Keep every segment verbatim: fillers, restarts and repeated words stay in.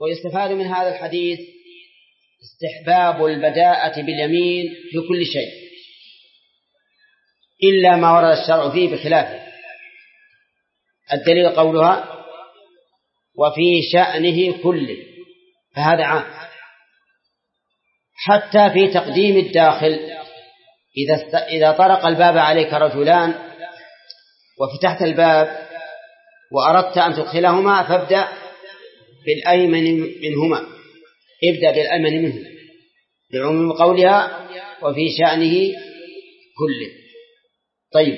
ويستفاد من هذا الحديث استحباب البداءة باليمين في كل شيء إلا ما ورد الشرع فيه بخلافه. الدليل قولها وفي شأنه كله، فهذا عام. حتى في تقديم الداخل، إذا إذا طرق الباب عليك رجلان وفتحت الباب وأردت أن تدخلهما فابدأ بالأيمن منهما، ابدأ بالأيمن منه لعموم قولها وفي شأنه كله. طيب،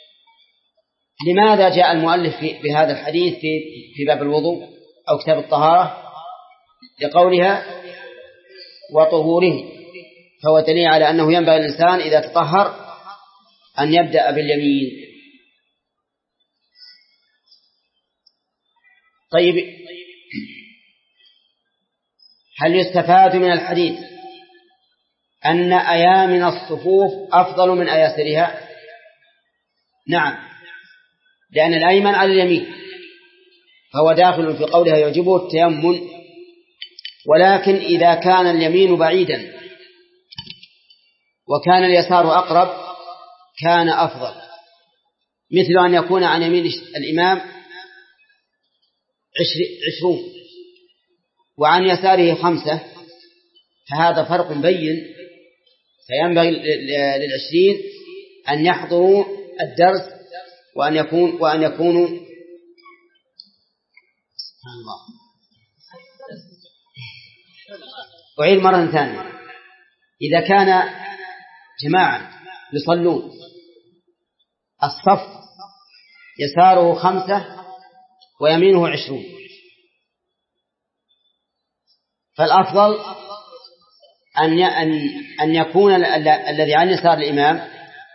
لماذا جاء المؤلف بهذا الحديث في في باب الوضوء أو كتاب الطهارة؟ لقولها وطهوره، فهو دليل على أنه ينبغي الإنسان إذا تطهر أن يبدأ باليمين. طيب، هل يستفاد من الحديث أن أيامن الصفوف أفضل من أياسرها؟ نعم، لأن الأيمن على اليمين، فهو داخل في قولها يعجبه التيمم. ولكن إذا كان اليمين بعيدا وكان اليسار أقرب كان أفضل، مثل أن يكون عن يمين الإمام عشرون وعن يساره خمسة، فهذا فرق بين. فينبغي للعشرين أن يحضروا الدرس وأن يكون وأن يكونوا سبحان الله. أعيد مرة ثانية، إذا كان جماعة يصلون الصف يساره خمسة ويمينه عشرون، فالأفضل أن أن يكون الذي عن يسار الإمام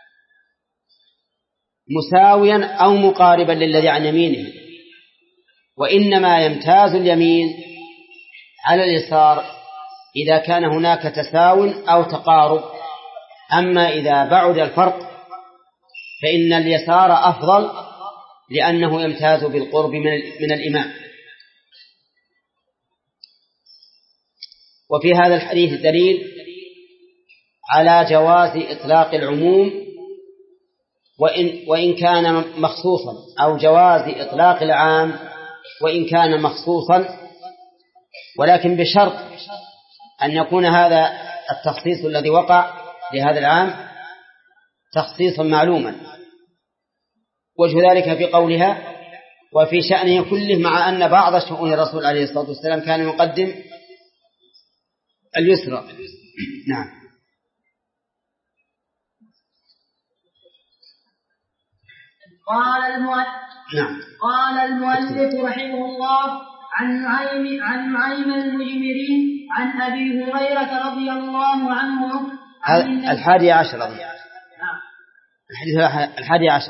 مساويا أو مقاربا للذي عن يمينه، وإنما يمتاز اليمين على اليسار إذا كان هناك تساو أو تقارب. أما إذا بعد الفرق فإن اليسار أفضل لأنه يمتاز بالقرب من الإمام. وفي هذا الحديث دليل على جواز إطلاق العموم وإن, وإن كان مخصوصا، أو جواز إطلاق العام وإن كان مخصوصا، ولكن بشرط أن يكون هذا التخصيص الذي وقع لهذا العام تخصيصا معلوما. وجه ذلك في قولها وفي شأنه كله، مع أن بعض شؤون الرسول عليه الصلاة والسلام كان يقدم اليسرى. نعم. قال المؤلف نعم. قال المؤلف رحمه الله عن نعيم عن نعيم المجمرين عن أبي هريرة رضي الله عنه عن الحادي عشر رضي الله نعم. الحديث الحادي عشر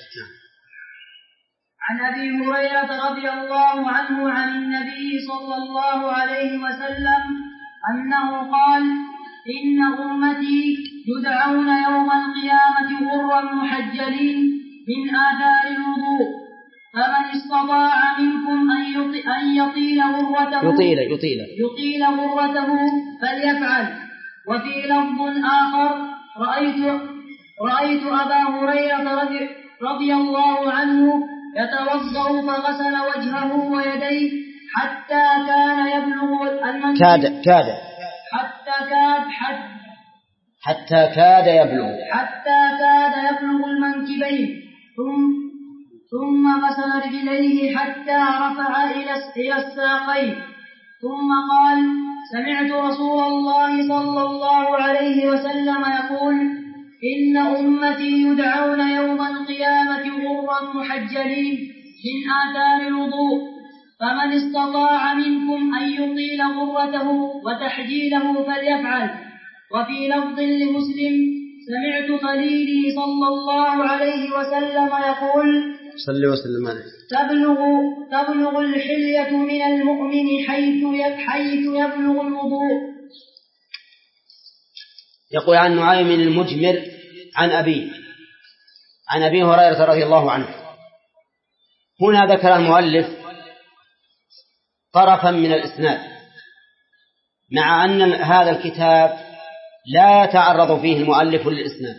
عن أبي هريرة رضي الله عنه عن النبي صلى الله عليه وسلم أنه قال إن أمتي يدعون يوم القيامة غرا محجلين من آثار الوضوء، فمن استطاع منكم أن يطيل غرته يطيل يطيل يطيل غرته فليفعل. وفي لفظ آخر رأيت رأيت أبا هريرة رضي, رضي الله عنه يتوضأ فغسل وجهه ويديه حتى كان يبلغ المنكب كاد كاد حتى كاد حتى حتى كاد يبلغ حتى كاد يبلغ المنكبين، ثم ثم غسل رجليه حتى رفع إلى الساقين، ثم قال سمعت رسول الله صلى الله عليه وسلم يقول إن أمتي يدعون يوم القيامة غرا محجلين من آثار الوضوء، فمن استطاع منكم أن يطيل غرته وتحجيله فليفعل. وفي لفظ لمسلم سمعت خليلي صلى الله عليه وسلم يقول صلى وسلم عليه تبلغ, تبلغ الحلية من المؤمن حيث حيث يبلغ الوضوء. يقول عن نعيم المجمر عن أبي عن أبي هريرة رضي الله عنه. هنا ذكر المؤلف طرفا من الإسناد، مع أن هذا الكتاب لا يتعرض فيه المؤلف للإسناد.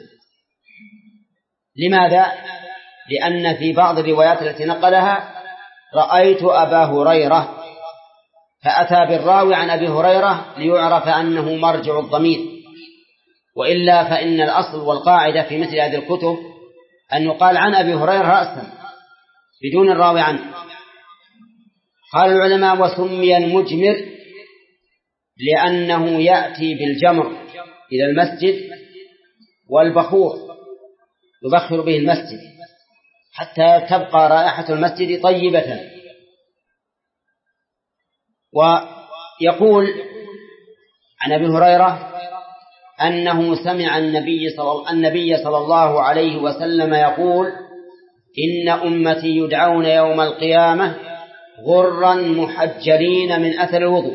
لماذا؟ لأن في بعض الروايات التي نقلها رأيت أبا هريرة، فأتى بالراوي عن أبي هريرة ليعرف أنه مرجع الضمير، وإلا فإن الأصل والقاعدة في مثل هذه الكتب أن يقال عن أبي هريرة رأسا بدون الراوي عنه. قال العلماء: وسمي المجمر لأنه يأتي بالجمر إلى المسجد والبخور يبخر به المسجد حتى تبقى رائحة المسجد طيبة. ويقول عن أبي هريرة أنه سمع النبي صلى, النبي صلى الله عليه وسلم يقول: إن أمتي يدعون يوم القيامة غرا محجلين من أثر الوضوء.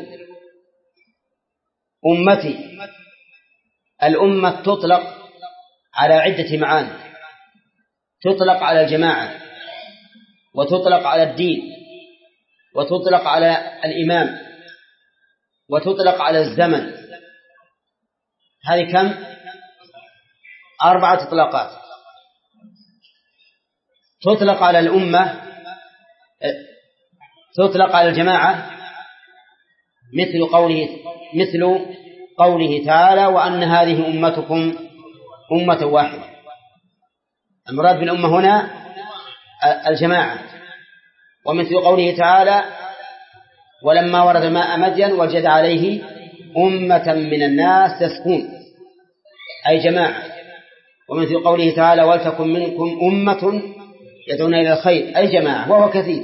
أمتي، الأمة تطلق على عدة معاني، تطلق على الجماعة، وتطلق على الدين، وتطلق على الإمام، وتطلق على الزمن. هذه كم؟ أربعة إطلاقات. تطلق على الأمة، تطلق على الجماعة مثل قوله مثل قوله تعالى: وأن هذه أمتكم أمة واحدة. المراد بالأمة هنا الجماعة. ومثل قوله تعالى: ولما ورد ماء مدين وجد عليه أمة من الناس يسقون، أي جماعة. ومثل قوله تعالى: ولتكن منكم أمة يدعون إلى الخير، أي جماعة، وهو كثير.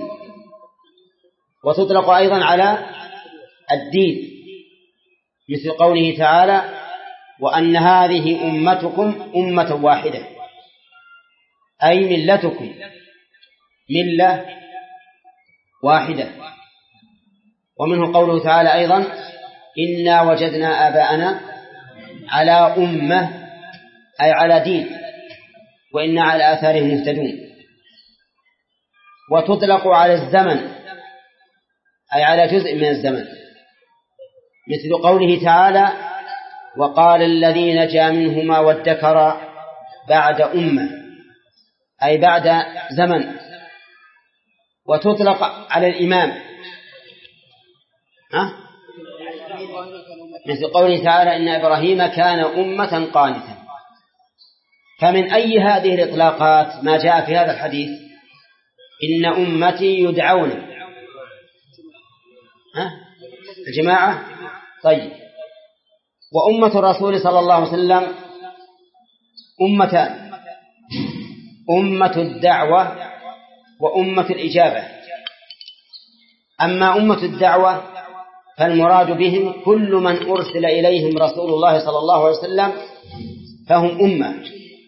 وتطلق أيضا على الدين مثل قوله تعالى: وأن هذه أمتكم أمة واحدة، أي ملتكم ملة واحدة. ومنه قوله تعالى أيضا: إنا وجدنا آباءنا على أمة، أي على دين، وإنا على آثارهم مهتدون. وتطلق على الزمن، أي على جزء من الزمن، مثل قوله تعالى: وقال الذي نجا منهما وادكر بعد أمة، أي بعد زمن. وتطلق على الإمام، ها؟ مثل قوله تعالى: إن إبراهيم كان أمة قانتا. فمن أي هذه الإطلاقات ما جاء في هذا الحديث؟ إن أمتي يدعون، ها؟ الجماعة. طيب، وأمة الرسول صلى الله عليه وسلم أمتان: أمة الدعوة وأمة الإجابة. أما أمة الدعوة فالمراد بهم كل من أرسل إليهم رسول الله صلى الله عليه وسلم فهم أمة،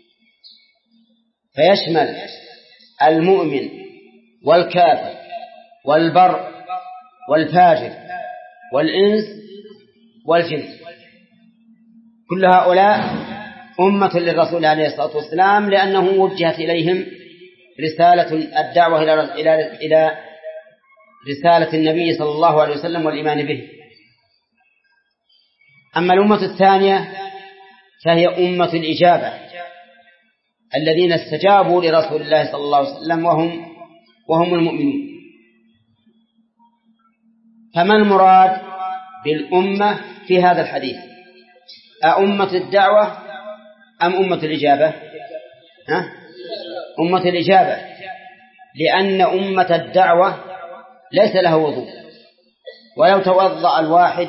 فيشمل المؤمن والكافر والبر والفاجر والإنس والجن، كل هؤلاء أمة للرسول عليه الصلاة والسلام، لأنه وجهت إليهم رسالة الدعوة إلى إلى رسالة النبي صلى الله عليه وسلم والإيمان به. أما الأمة الثانية فهي أمة الإجابة، الذين استجابوا لرسول الله صلى الله عليه وسلم وهم وهم المؤمنون. فما المراد بالأمة في هذا الحديث؟ أأمة الدعوة أم أمة الإجابة؟ ها؟ أمة الإجابة، لأن أمة الدعوة ليس له وضوء، ولو توضأ الواحد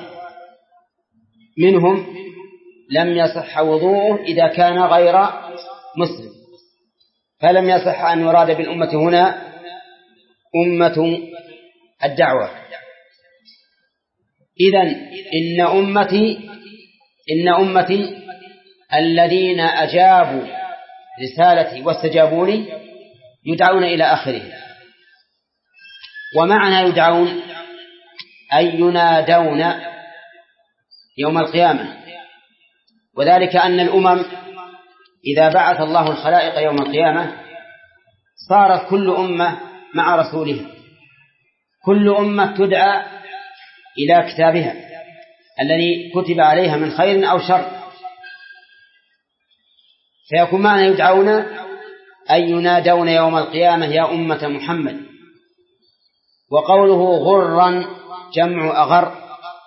منهم لم يصح وضوءه إذا كان غير مسلم، فلم يصح أن يراد بالأمة هنا أمة الدعوة. إذن إن أمتي إن أمتي الذين أجابوا رسالتي واستجابوا لي يدعون إلى آخره. ومعنى يدعون أي ينادون يوم القيامة، وذلك أن الأمم إذا بعث الله الخلائق يوم القيامة صارت كل أمة مع رسولها، كل أمة تدعى إلى كتابها الذي كتب عليها من خير أو شر، فيكون معنى يدعون أي ينادون يوم القيامة يا أمة محمد. وقوله غرا جمع أغر،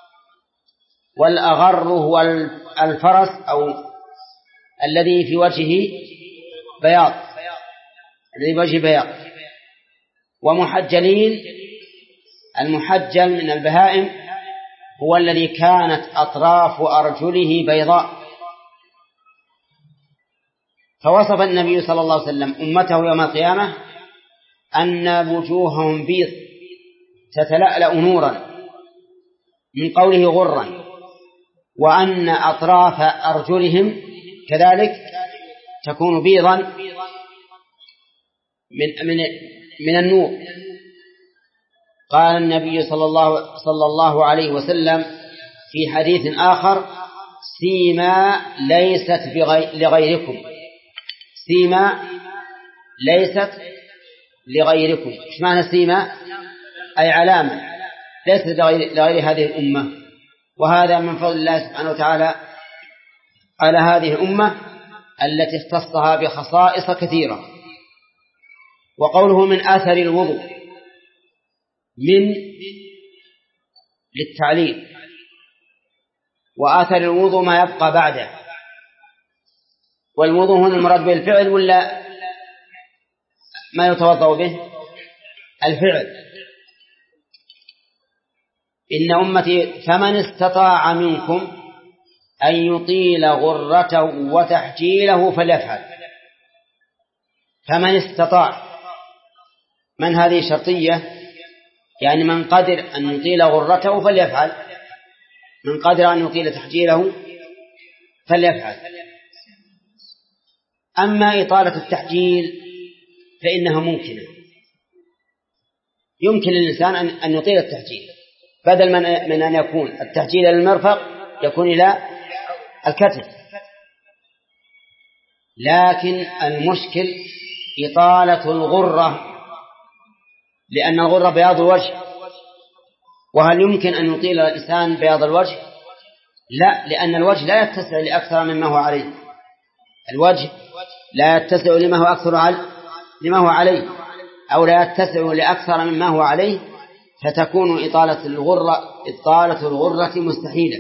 والأغر هو الفرس أو الذي في وجهه بياض، الذي في وجهه بياض. ومحجلين، المحجل من البهائم هو الذي كانت أطراف أرجله بيضاء. فوصف النبي صلى الله عليه وسلم أمته يوم القيامة أن وجوههم بيض تتلألأ نورا من قوله غرا، وأن أطراف أرجلهم كذلك تكون بيضا من, من, من النور. قال النبي صلى الله, صلى الله عليه وسلم في حديث آخر سيما ليست لغيركم، سيما ليست لغيركم. ايش معنى سيما؟ أي علامة ليست لغير, لغير هذه الأمة. وهذا من فضل الله سبحانه وتعالى على هذه الأمة التي اختصها بخصائص كثيرة. وقوله من آثر الوضوء، من للتعليل، وآثر الوضوء ما يبقى بعده. والوضوء هنا المراد بالفعل ولا ما يتوضأ به؟ الفعل. إن أمتي فمن استطاع منكم أن يطيل غرته وتحجيله فليفعل. فمن استطاع، من هذه شرطية، يعني من قدر أن يطيل غرته فليفعل، من قدر أن يطيل تحجيله فليفعل. أما إطالة التحجيل فإنها ممكنة، يمكن للإنسان أن يطيل التحجيل، بدل من أن يكون التحجيل إلى المرفق يكون إلى الكتف. لكن المشكل إطالة الغرة، لأن الغرة بياض الوجه، وهل يمكن أن يطيل الإنسان بياض الوجه؟ لا، لأن الوجه لا يتسع لأكثر مما هو عليه، الوجه لا يتسع لما هو أكثر على لما هو عليه، أو لا يتسع لأكثر مما هو عليه، فتكون إطالة الغرة إطالة الغرة مستحيلة.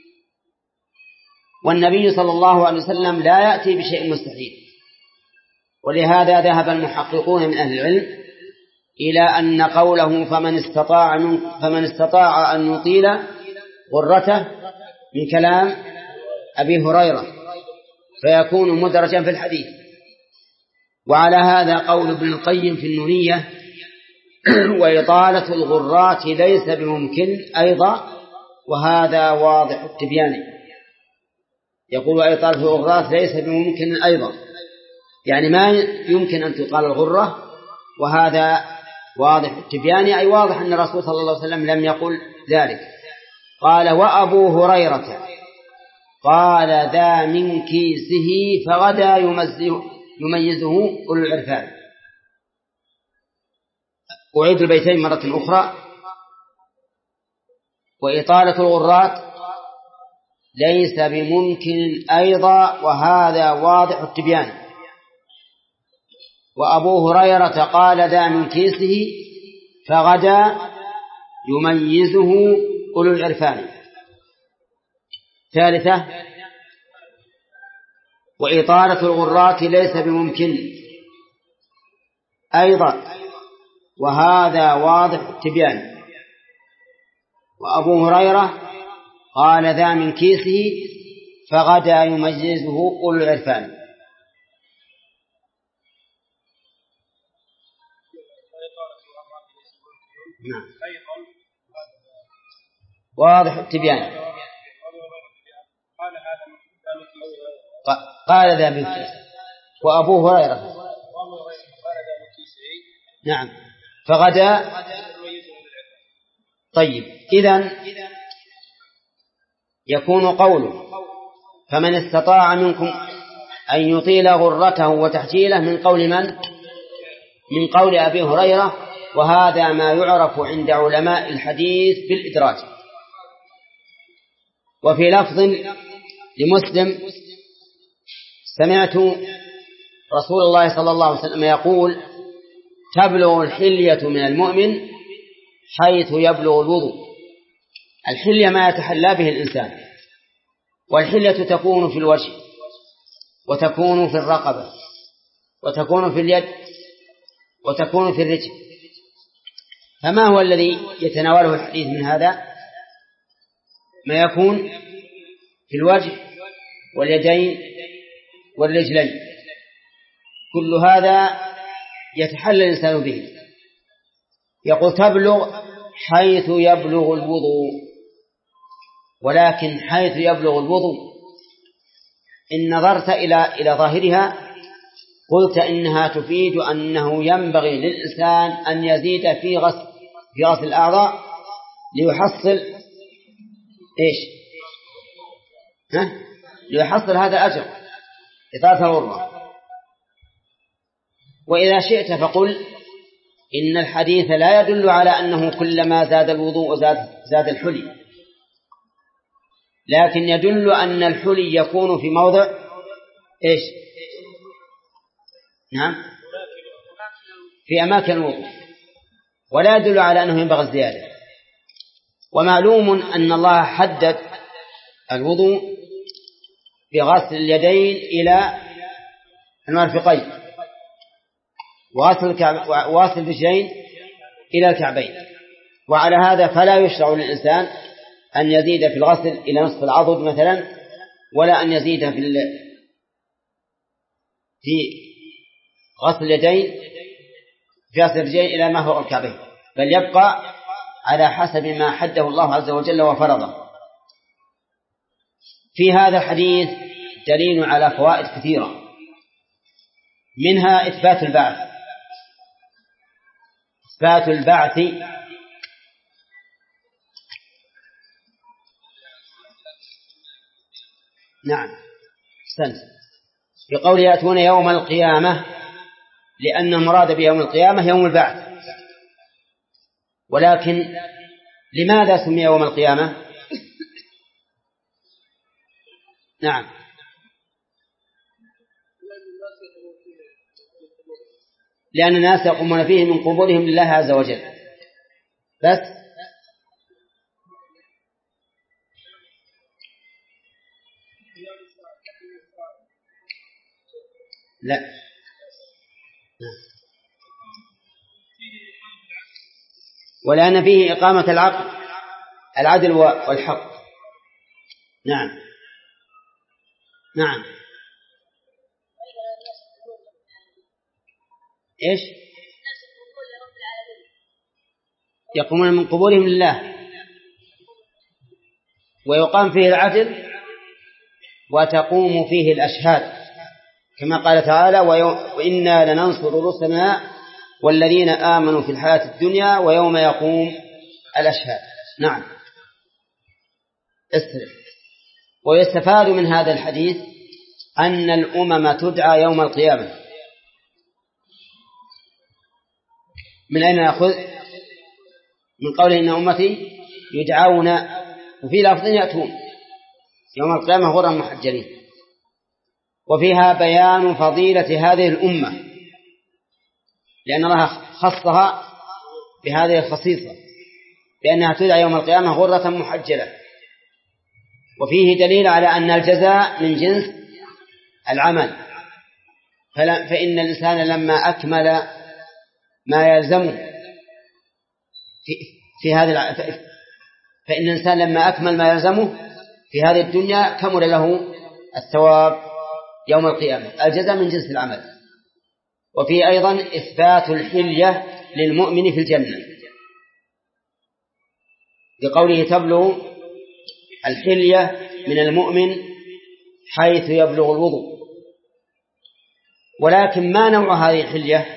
والنبي صلى الله عليه وسلم لا يأتي بشيء مستحيل. ولهذا ذهب المحققون من أهل العلم إلى أن قوله فمن استطاع فمن استطاع أن يطيل غرته من كلام أبي هريرة، فيكون مدرجا في الحديث. وعلى هذا قول ابن القيم في النونية وإطالة الغرات ليس بممكن أيضا، وهذا واضح التبيان. يقول وإطالة الغرات ليس بممكن أيضا، يعني ما يمكن أن تطال الغرة، وهذا واضح التبيان، أي واضح أن الرسول صلى الله عليه وسلم لم يقل ذلك. قال وأبو هريرة قال ذا من كيسه فغدا يميزه أولو العرفان. أعيد البيتين مرة أخرى. وإطالة الغرات ليس بممكن أيضا، وهذا واضح التبيان. وأبو هريرة قال ذا من كيسه فغدا يميزه أولو العرفان. ثالثة وإطالة الغرات ليس بممكن أيضا، وهذا واضح التبيان. وأبو هريرة قال ذا من كيسه فغدا يميزه أولو العرفان. نعم. واضح التبيان. قال ذا من كيسه وأبو هريرة نعم فغدا. طيب، إذن يكون قوله فمن استطاع منكم أن يطيل غرته وتحجيله من قول من؟ من قول أبي هريرة، وهذا ما يعرف عند علماء الحديث بالإدراج. وفي لفظ لمسلم: سمعت رسول الله صلى الله عليه وسلم يقول: تبلغ الحلية من المؤمن حيث يبلغ الوضوء. الحلية ما يتحلى به الإنسان، والحلية تكون في الوجه، وتكون في الرقبة، وتكون في اليد، وتكون في الرجل. فما هو الذي يتناوله الحديث من هذا؟ ما يكون في الوجه واليدين والرجلين، كل هذا يتحلى الإنسان به. يقول: تبلغ حيث يبلغ الوضوء. ولكن حيث يبلغ الوضوء إن نظرت إلى إلى ظاهرها قلت إنها تفيد أنه ينبغي للإنسان أن يزيد في غسل في غسل الأعضاء ليحصل إيش؟ ها؟ ليحصل هذا الأجر إطالة الغرة. وإذا شئت فقل إن الحديث لا يدل على أنه كلما زاد الوضوء زاد, زاد الحلي، لكن يدل أن الحلي يكون في موضع إيش؟ نعم، في أماكن الوضوء، ولا يدل على أنه ينبغي الزيادة. ومعلوم أن الله حدد الوضوء بغسل اليدين إلى المرفقين، وغسل الرجلين إلى الكعبين. وعلى هذا فلا يشرع للإنسان أن يزيد في الغسل إلى نصف العضد مثلا، ولا أن يزيد في في غسل اليدين في غسل الرجلين إلى ما هو الكعبين، بل يبقى على حسب ما حده الله عز وجل وفرضه. في هذا الحديث دليل على فوائد كثيرة، منها إثبات البعث. إثبات البعث نعم استنس بقول يأتون يوم القيامة، لأن المراد بيوم القيامة يوم البعث. ولكن لماذا سمي يوم القيامة؟ نعم، لأن الناس يقومون فيه من قبورهم لله عز وجل. بس لا، ولأن فيه إقامة العقل العدل والحق. نعم نعم إيش؟ يقومون من قبورهم لله، ويقام فيه العدل، وتقوم فيه الأشهاد، كما قال تعالى: وإنا لننصر رسلنا والذين آمنوا في الحياة الدنيا ويوم يقوم الأشهاد. نعم استرف. ويستفاد من هذا الحديث أن الأمم تدعى يوم القيامة. من أين نأخذ؟ من قوله إن أمتي يدعون، وفي لفظ يأتون يوم القيامة غرا محجلين. وفيها بيان فضيلة هذه الأمة، لأن الله خصها بهذه الخصيصة، بأنها تدعى يوم القيامة غرة محجلة. وفيه دليل على أن الجزاء من جنس العمل، فإن الإنسان لما أكمل ما يلزمه في, في هذه فإن الإنسان لما أكمل ما يلزمه في هذه الدنيا كمل له الثواب يوم القيامة. الجزاء من جنس العمل. وفي أيضا إثبات الحلية للمؤمن في الجنة، بقوله: تبلغ الحلية من المؤمن حيث يبلغ الوضوء. ولكن ما نوع هذه الحلية؟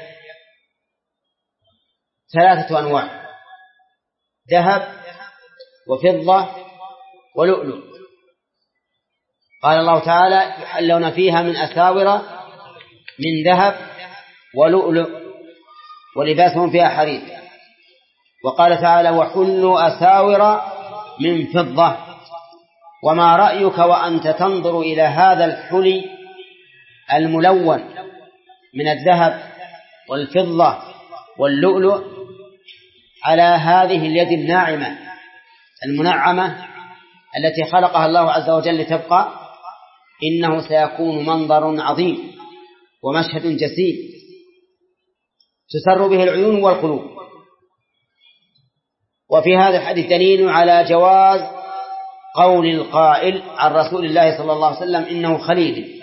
ثلاثة أنواع: ذهب وفضة ولؤلؤ. قال الله تعالى: يحلون فيها من أساور من ذهب ولؤلؤ ولباسهم فيها حرير. وقال تعالى: وحلوا أساور من فضة وما رأيك وأنت تنظر إلى هذا الحلي الملون من الذهب والفضة واللؤلؤ على هذه اليد الناعمة المنعمة التي خلقها الله عز وجل لتبقى؟ إنه سيكون منظر عظيم ومشهد جسيم تسر به العيون والقلوب. وفي هذا الحديث دليل على جواز قول القائل عن رسول الله صلى الله عليه وسلم إنه خليل،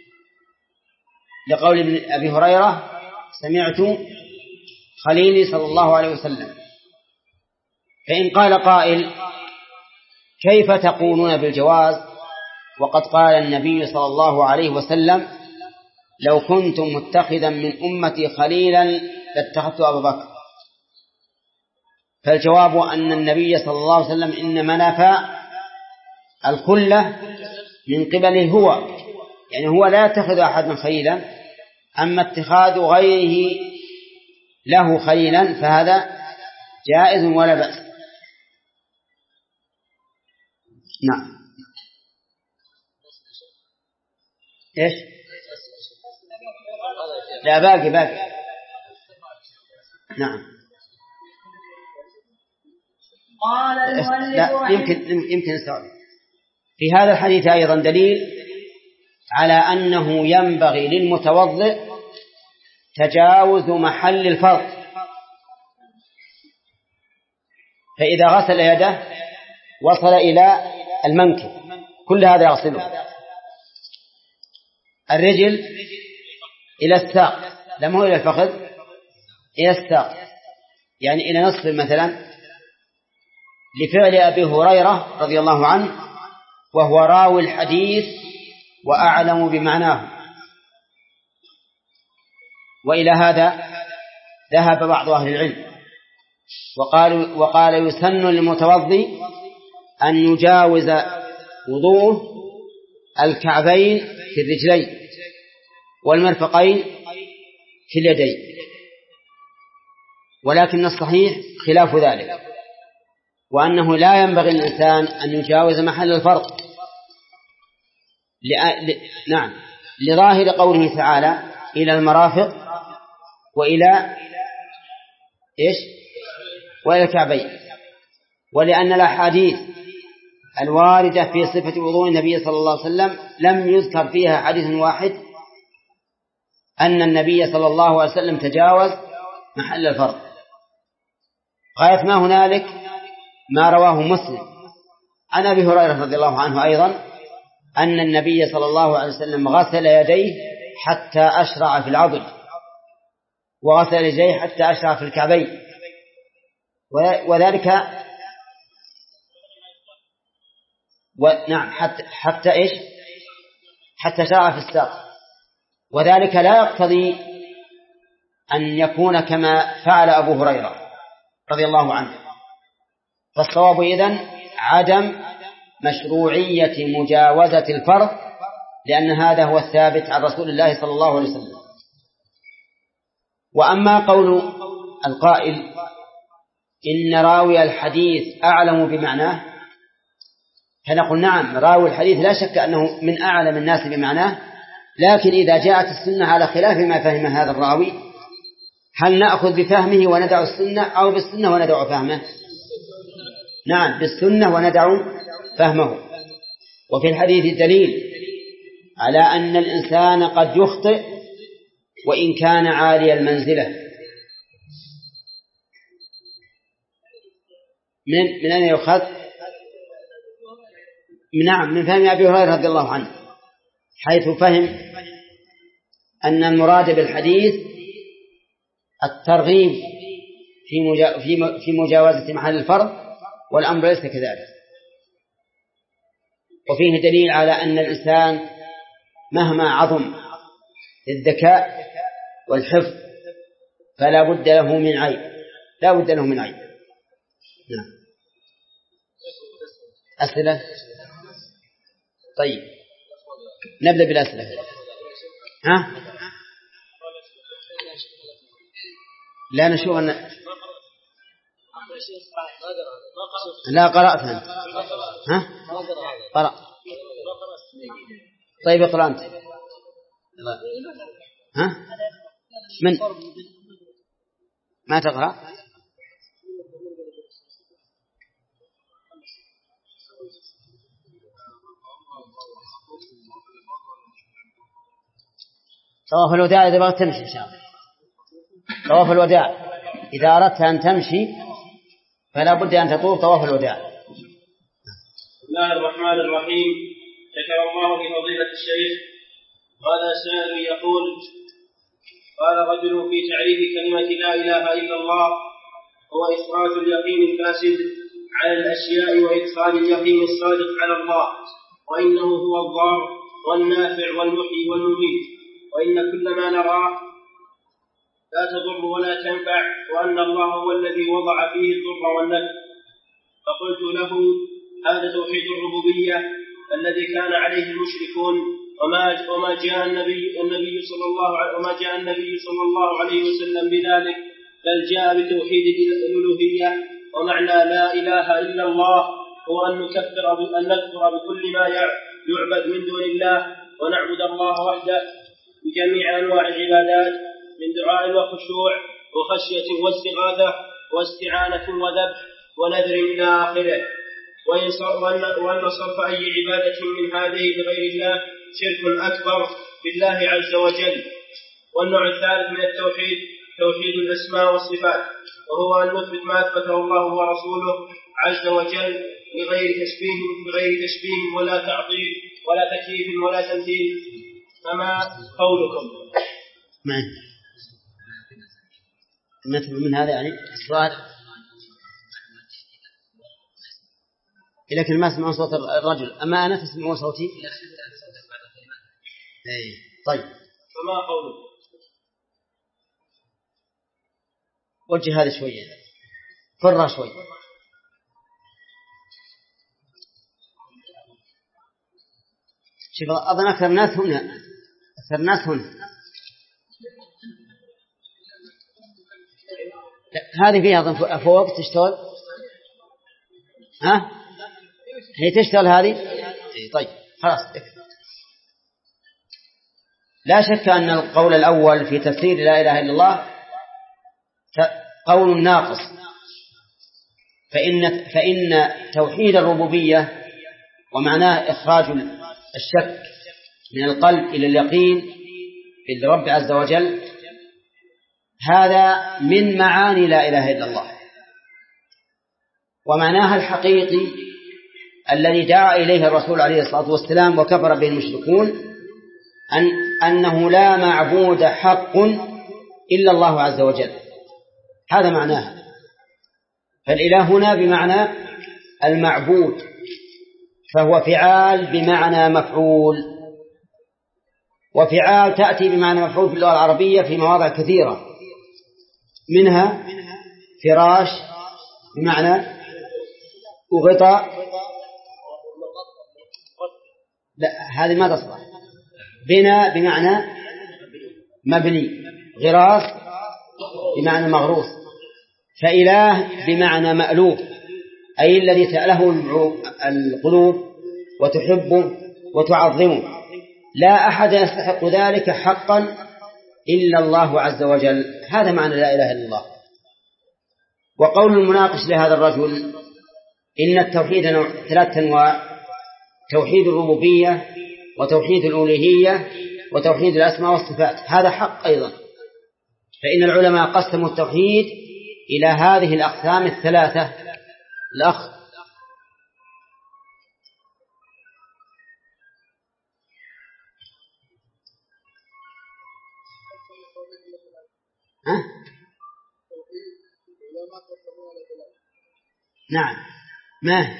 لقول ابن أبي هريرة سمعت خليلي صلى الله عليه وسلم. فإن قال قائل كيف تقولون بالجواز وقد قال النبي صلى الله عليه وسلم لو كنت متخذا من أمتي خليلا لاتخذت أبا بكر؟ فالجواب أن النبي صلى الله عليه وسلم إنما نفى الخلة من قبله هو، يعني هو لا يتخذ أحد خليلا، أما اتخاذ غيره له خليلا فهذا جائز ولا بأس. نعم. إيش؟ لا باقي باقي. نعم. قال المؤلف لا يمكن يمكن نستوعب في هذا الحديث أيضا دليل على أنه ينبغي للمتوضئ تجاوز محل الفرض، فإذا غسل يده وصل إلى المنكب كل هذا يغسله، الرجل إلى الساق، لم هو إلى الفخذ، إلى الساق يعني إلى نصف مثلا، لفعل أبي هريرة رضي الله عنه وهو راوي الحديث وأعلم بمعناه. وإلى هذا ذهب بعض أهل العلم وقال, وقال يسن للمتوضي أن يجاوز وضوءه الكعبين في الرجلين والمرفقين في اليدين، ولكن الصحيح خلاف ذلك، وأنه لا ينبغي الإنسان أن يجاوز محل الفرض لأ... ل... نعم لظاهر قوله تعالى إلى المرافق وإلى إيش وإلى الكعبين، ولأن الأحاديث الواردة في صفة وضوء النبي صلى الله عليه وسلم لم يذكر فيها حديث واحد أن النبي صلى الله عليه وسلم تجاوز محل الفرض. غاية ما هنالك ما رواه مسلم عن أبي هريرة رضي الله عنه أيضا أن النبي صلى الله عليه وسلم غسل يديه حتى أشرع في العضد، وغسل يديه حتى أشرع في الكعبين، وذلك ونعم حتى حتى إيش حتى شرع في الساق، وذلك لا يقتضي أن يكون كما فعل أبو هريرة رضي الله عنه. فالصواب إذن عدم مشروعية مجاوزة الفرض، لأن هذا هو الثابت عن رسول الله صلى الله عليه وسلم. وأما قول القائل إن راوي الحديث أعلم بمعناه، فنقول نعم راوي الحديث لا شك أنه من أعلم الناس بمعناه، لكن إذا جاءت السنة على خلاف ما فهم هذا الراوي هل نأخذ بفهمه وندع السنة أو بالسنة وندع فهمه؟ نعم بالسنة وندع فهمه. وفي الحديث دليل على أن الإنسان قد يخطئ وإن كان عالي المنزلة. من من أين يؤخذ؟ نعم من فهم أبي هريرة رضي الله عنه، حيث فهم أن المراد بالحديث الترغيب في في مجاوزة محل الفرض، والأمر ليس كذلك. وفيه دليل على أن الإنسان مهما عظم الذكاء والحفظ فلا بد له من عيب، لا بد له من عيب. نعم. أسئلة؟ طيب نبدأ بالأسئلة. ها؟ لا نشوف أن لا قرأتها. ها؟ قرأ. طيب اقرأ أنت. ها؟ من؟ ما تقرأ؟ طواف الوداع إذا بغيت تمشي إن شاء الله. طواف الوداع إذا أردت أن تمشي فلا بد أن تطوف طواف الوداع. بسم الله الرحمن الرحيم. شكر الله لفضيلة الشيخ. قال سائل يقول: قال رجل في تعريف كلمة لا إله إلا الله: هو إخراج اليقين الفاسد على الأشياء وإدخال اليقين الصادق على الله، وإنه هو الضار والنافع والمحيي والمميت، وإن كل ما نراه لا تضر ولا تنفع، وأن الله هو الذي وضع فيه الضر والنفع. فقلت له: هذا توحيد الربوبية الذي كان عليه المشركون، وما وما جاء النبي النبي صلى الله عليه وما جاء النبي صلى الله عليه وسلم بذلك، بل جاء بتوحيد الألوهية. ومعنى لا إله إلا الله هو أن نكفر أن نكفر بكل ما يعبد من دون الله، ونعبد الله وحده بجميع أنواع العبادات من دعاء وخشوع وخشية واستغاثة واستعانة وذبح ونذر إلى آخره، وأن صرف أي عبادة من هذه لغير الله شرك أكبر بالله عز وجل. والنوع الثالث من التوحيد توحيد الأسماء والصفات، وهو أن نثبت ما أثبته الله ورسوله عز وجل بغير تشبيه بغير تشبيه ولا تعطيل ولا تكييف ولا تمثيل. فما قولكم؟ معي نفهم من هذا يعني السؤال. لكن ما اسمعون صوت الرجل، أما أنا تسمعون صوتي. أي طيب. فما قولكم؟ وجه هذا شوية، فرها شوي. شوف أظن أكثر الناس هنا أكثر الناس هنا هذه فيها أظن فوق تشتغل. ها هي تشتغل هذه. طيب خلاص. لا شك أن القول الأول في تفسير لا إله إلا الله قول ناقص، فإن فإن توحيد الربوبية ومعناه إخراج الشك من القلب إلى اليقين بالرب عز وجل، هذا من معاني لا إله إلا الله. ومعناها الحقيقي الذي دعا إليه الرسول عليه الصلاة والسلام وكفر به المشركون أن أنه لا معبود حق إلا الله عز وجل، هذا معناها. فالإله هنا بمعنى المعبود، فهو فعال بمعنى مفعول، وفعال تأتي بمعنى مفعول في اللغة العربية في مواضع كثيرة، منها فراش بمعنى وغطاء. لا هذه ما تصلح. بناء بمعنى مبني، غراس بمعنى مغروس. فإله بمعنى مألوف، أي الذي تأله القلوب وتحبه وتعظمه. لا أحد يستحق ذلك حقا إلا الله عز وجل، هذا معنى لا إله إلا الله. وقول المناقش لهذا الرجل إن التوحيد ثلاثة أنواع: توحيد الربوبية وتوحيد الألوهية وتوحيد الأسماء والصفات، هذا حق أيضا. فإن العلماء قسموا التوحيد إلى هذه الأقسام الثلاثة. الأخ ها؟ نعم. ما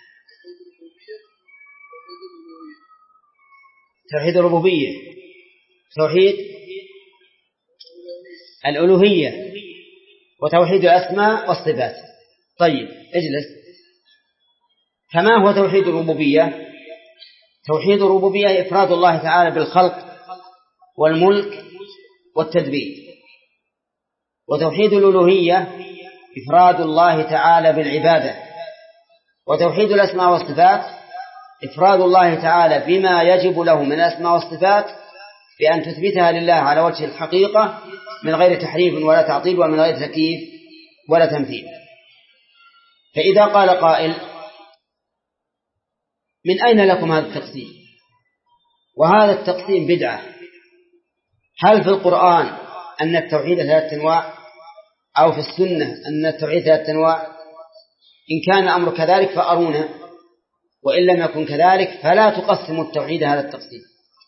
توحيد الربوبية، توحيد الألوهية، وتوحيد الأسماء والصفات. طيب اجلس. فما هو توحيد الربوبية؟ توحيد الربوبية إفراد الله تعالى بالخلق والملك والتدبير. وتوحيد الألوهية إفراد الله تعالى بالعبادة، وتوحيد الأسماء والصفات إفراد الله تعالى بما يجب له من الأسماء والصفات بأن تثبتها لله على وجه الحقيقة من غير تحريف ولا تعطيل ومن غير تكييف ولا تمثيل. فإذا قال قائل من أين لكم هذا التقسيم؟ وهذا التقسيم بدعة. هل في القرآن أن التوحيد ثلاثة أنواع، أو في السنة أن التوحيد ثلاثة أنواع؟ إن كان الأمر كذلك فأرونا، وإن لم يكن كذلك فلا تقسموا التوحيد هذا التقسيم.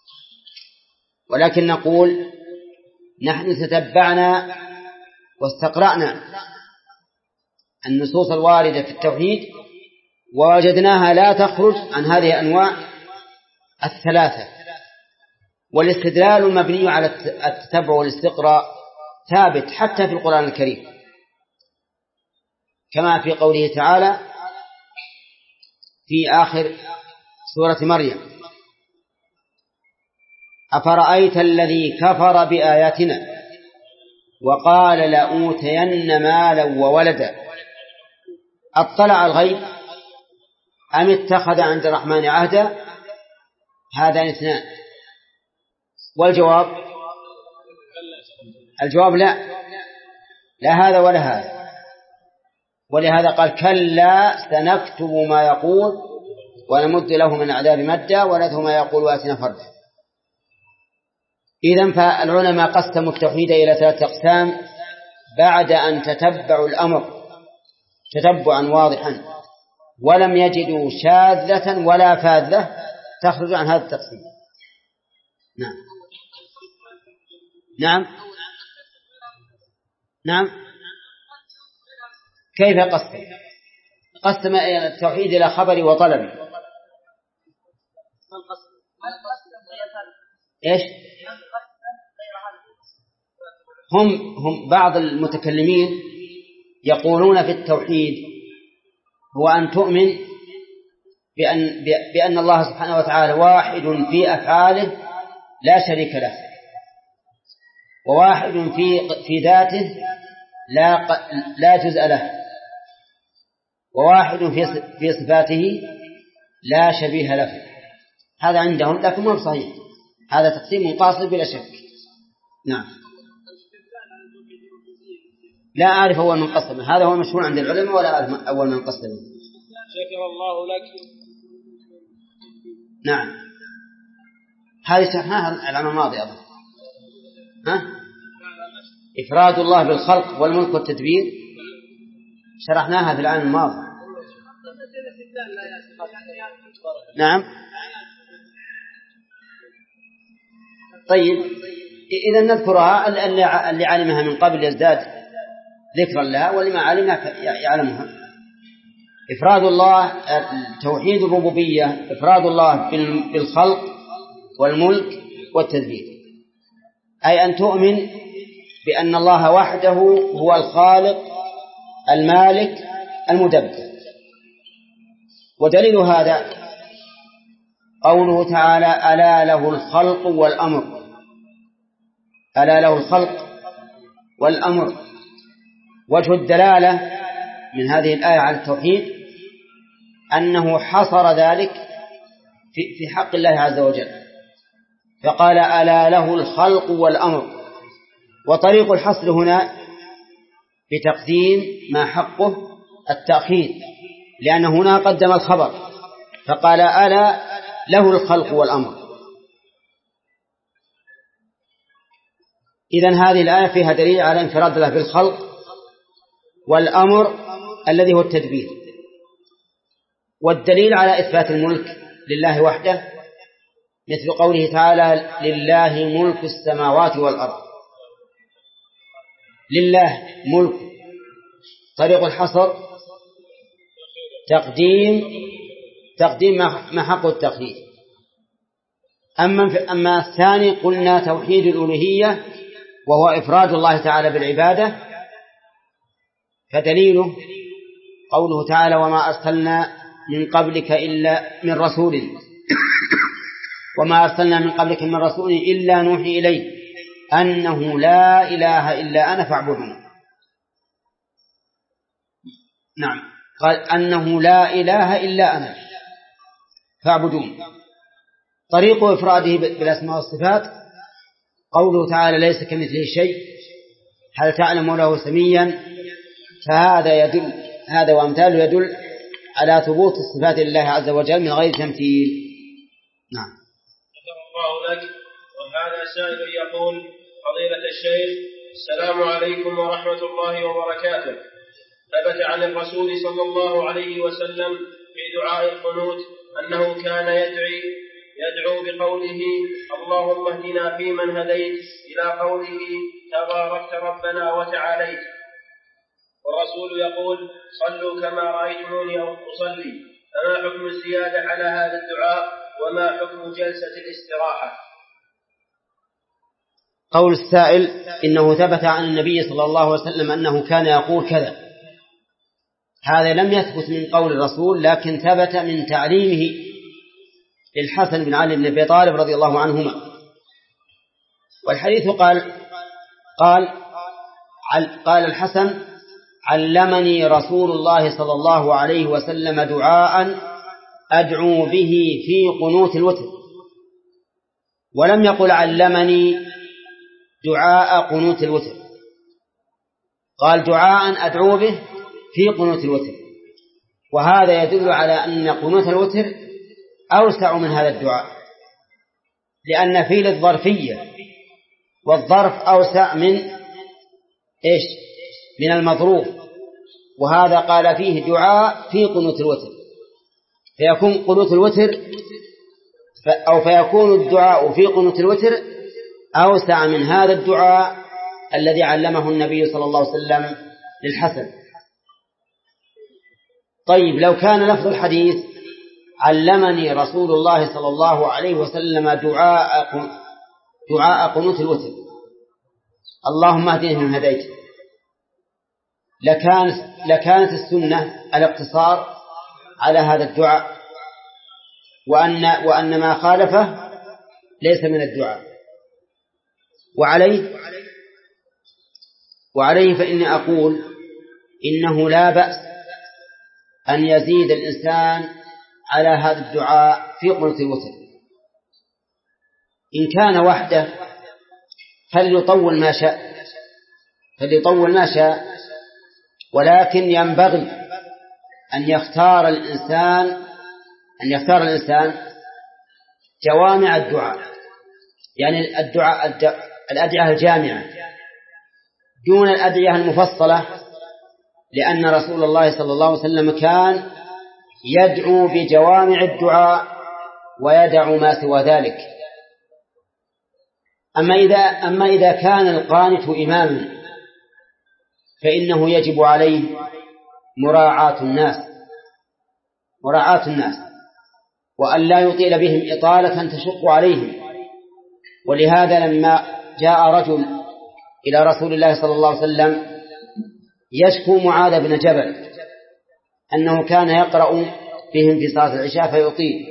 ولكن نقول نحن تتبعنا واستقرأنا النصوص الواردة في التوحيد ووجدناها لا تخرج عن هذه الأنواع الثلاثة، والاستدلال المبني على التتبع والاستقراء ثابت حتى في القرآن الكريم، كما في قوله تعالى في آخر سورة مريم: أفرأيت الذي كفر بآياتنا وقال لأوتين مالا وولدا أطلع الغيب أم اتخذ عند الرحمن عهدا؟ هذان اثنان. والجواب الجواب لا لا هذا ولا هذا. ولهذا قال كلا سنكتب ما يقول ونمد له من العذاب مدا ونذر ما يقول واتنا فردا. إذن فالعلماء قسموا التوحيد إلى ثلاثة أقسام بعد أن تتبعوا الأمر تتبعا واضحا ولم يجدوا شاذة ولا فاذة تخرج عن هذا التقسيم. نعم نعم نعم كيف قسم؟ قسم التوحيد إلى خبر وطلب. إيش؟ هم هم بعض المتكلمين يقولون في التوحيد هو أن تؤمن بأن, بأن الله سبحانه وتعالى واحد في أفعاله لا شريك له، وواحد في في ذاته لا لا جزء له، وواحد في في صفاته لا شبيه له. هذا عندهم لكن ما هو صحيح، هذا تقسيم قاصر بلا شك. نعم لا أعرف أول من قسم، هذا هو المشهور عند العلماء ولا أعرف أول من قسم. شكر الله لك. نعم هذه شرحناها العام الماضي أظن. ها؟ إفراد الله بالخلق والملك والتدبير شرحناها في العام الماضي. نعم طيب إذا نذكرها اللي علمها من قبل يزداد ذكرا لها، ولما علمها يعلمها. إفراد الله توحيد الربوبية إفراد الله بالخلق والملك والتدبير، أي أن تؤمن بأن الله وحده هو الخالق المالك المدبر. ودليل هذا قوله تعالى ألا له الخلق والأمر. ألا له الخلق والأمر. وجه الدلالة من هذه الآية على التوحيد أنه حصر ذلك في حق الله عز وجل، فقال ألا له الخلق والأمر. وطريق الحصر هنا بتقديم ما حقه التأخير، لأن هنا قدم الخبر فقال ألا له الخلق والأمر. إذن هذه الآية فيها دليل على انفراد الله بالخلق والأمر الذي هو التدبير، والدليل على إثبات الملك لله وحده مثل قوله تعالى لله ملك السماوات والأرض. لله ملك. طريق الحصر تقديم تقديم ما حقه التقدير. أما أما الثاني قلنا توحيد الألوهية وهو إفراد الله تعالى بالعبادة، فدليله قوله تعالى وما أرسلنا من قبلك إلا من رسول وما أرسلنا من قبلك من رسول إلا نوحي إليه أنه لا إله إلا أنا فاعبدون. نعم، قال أنه لا إله إلا أنا فاعبدون. طريق إفراده بالأسماء والصفات قوله تعالى ليس كمثله شيء، هل تعلم له سميا؟ فهذا يدل، هذا وأمثاله يدل على ثبوت الصفات لله عز وجل من غير تمثيل. نعم. شكر الله لك. وهذا سائل يقول: فضيلة الشيخ، السلام عليكم ورحمة الله وبركاته. ثبت عن الرسول صلى الله عليه وسلم في دعاء القنوت أنه كان يدعي يدعو بقوله: اللهم اهدنا فيمن هديت، إلى قوله: تباركت ربنا وتعاليت. والرسول يقول: صلوا كما رأيتموني أصلي. فما حكم الزيادة على هذا الدعاء، وما حكم جلسة الاستراحة؟ قول السائل: إنه ثبت عن النبي صلى الله عليه وسلم أنه كان يقول كذا. هذا لم يثبت من قول الرسول، لكن ثبت من تعليمه للحسن بن علي بن أبي طالب رضي الله عنهما. والحديث قال قال قال الحسن: علمني رسول الله صلى الله عليه وسلم دعاء أدعو به في قنوت الوتر. ولم يقل علمني دعاء قنوت الوتر، قال دعاء أدعو به في قنوت الوتر. وهذا يدل على أن قنوت الوتر أوسع من هذا الدعاء، لأن فيه الظرفية، والظرف أوسع من إيش؟ من المظروف. وهذا قال فيه دعاء في قنوت الوتر، فيكون قنوت الوتر أو فيكون الدعاء في قنوت الوتر أوسع من هذا الدعاء الذي علمه النبي صلى الله عليه وسلم للحسن. طيب، لو كان لفظ الحديث علمني رسول الله صلى الله عليه وسلم دعاء دعاء قنوت الوتر، اللهم اهدني فيمن هديت، لكانت لكانت السنة الاقتصار على هذا الدعاء، وأن وأن ما خالفه ليس من الدعاء. وعليه وعليه فإني أقول إنه لا بأس أن يزيد الإنسان على هذا الدعاء في قنوت الوتر. إن كان وحده فليطول ما شاء فليطول ما شاء ولكن ينبغي أن يختار الإنسان أن يختار الإنسان جوامع الدعاء، يعني الدعاء الأدعية الجامعة دون الأدعية المفصلة، لأن رسول الله صلى الله عليه وسلم كان يدعو بجوامع الدعاء ويدع ما سوى ذلك. أما إذا, أما إذا كان القانت إماما فإنه يجب عليه مراعاة الناس مراعاة الناس وأن لا يطيل بهم إطالة تشق عليهم. ولهذا لما جاء رجل إلى رسول الله صلى الله عليه وسلم يشكو معاذ بن جبل أنه كان يقرأ بهم في صلاة العشاء فيطيل،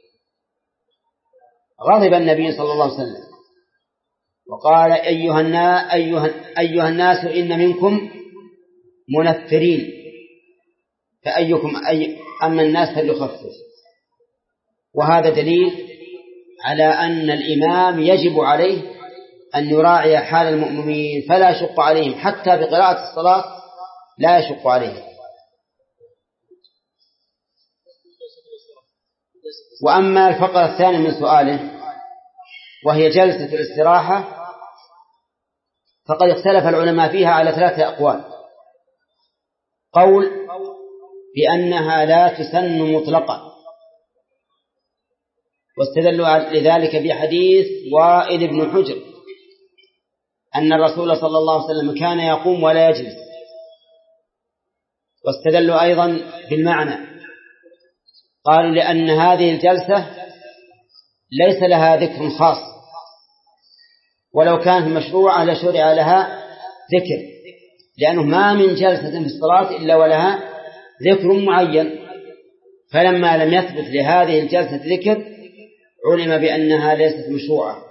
غضب النبي صلى الله عليه وسلم وقال: أيها الناس, أيها, أيها الناس إن منكم منفرين، فأيكم أي أما الناس فليخفف. وهذا دليل على أن الإمام يجب عليه أن يراعي حال المؤمنين فلا يشق عليهم، حتى بقراءة الصلاة لا يشق عليهم. وأما الفقرة الثانية من سؤاله وهي جلسة الاستراحة، فقد اختلف العلماء فيها على ثلاثة أقوال. قول بأنها لا تسن مطلقا، واستدلوا لذلك بحديث وائل بن حجر أن الرسول صلى الله عليه وسلم كان يقوم ولا يجلس. واستدلوا أيضا بالمعنى، قالوا لأن هذه الجلسة ليس لها ذكر خاص، ولو كانت مشروعة لشرع لها ذكر، لأنه ما من جلسة في الصلاة إلا ولها ذكر معين. فلما لم يثبت لهذه الجلسة ذكر علم بأنها ليست مشروعة.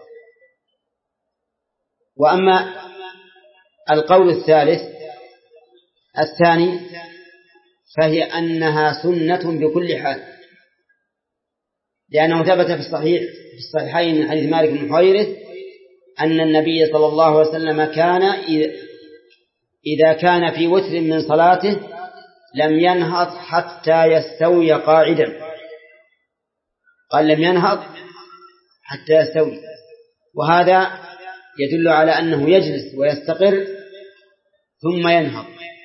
وأما القول الثالث الثاني فهي أنها سنة بكل حال، لأنه ثبت في الصحيح في الصحيحين من حديث مالك بن حويرث أن النبي صلى الله عليه وسلم كان إذا كان في وتر من صلاته لم ينهض حتى يستوي قاعدا. قال لم ينهض حتى يستوي، وهذا يدل على أنه يجلس ويستقر ثم ينهض.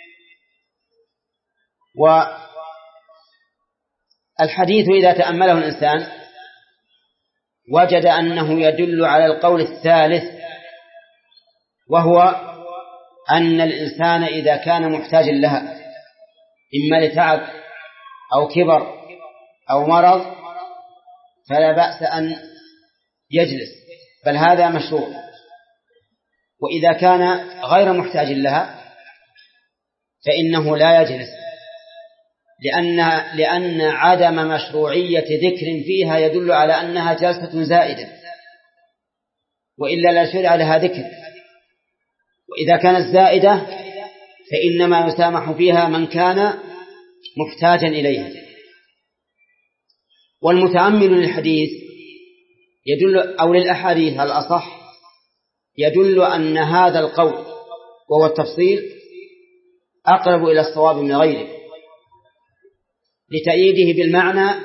والحديث إذا تأمله الإنسان وجد أنه يدل على القول الثالث، وهو أن الإنسان إذا كان محتاجا لها إما لتعب أو كبر أو مرض فلا بأس أن يجلس، بل هذا مشروع. وإذا كان غير محتاج لها فإنه لا يجلس، لأن, لأن عدم مشروعية ذكر فيها يدل على أنها جلسة زائدة، وإلا لا شرع لها ذكر. وإذا كانت زائدة فإنما يسامح فيها من كان محتاجا إليها. والمتأمل للحديث يدل أو للأحاديث الأصح يدل أن هذا القول وهو التفصيل أقرب إلى الصواب من غيره، لتأييده بالمعنى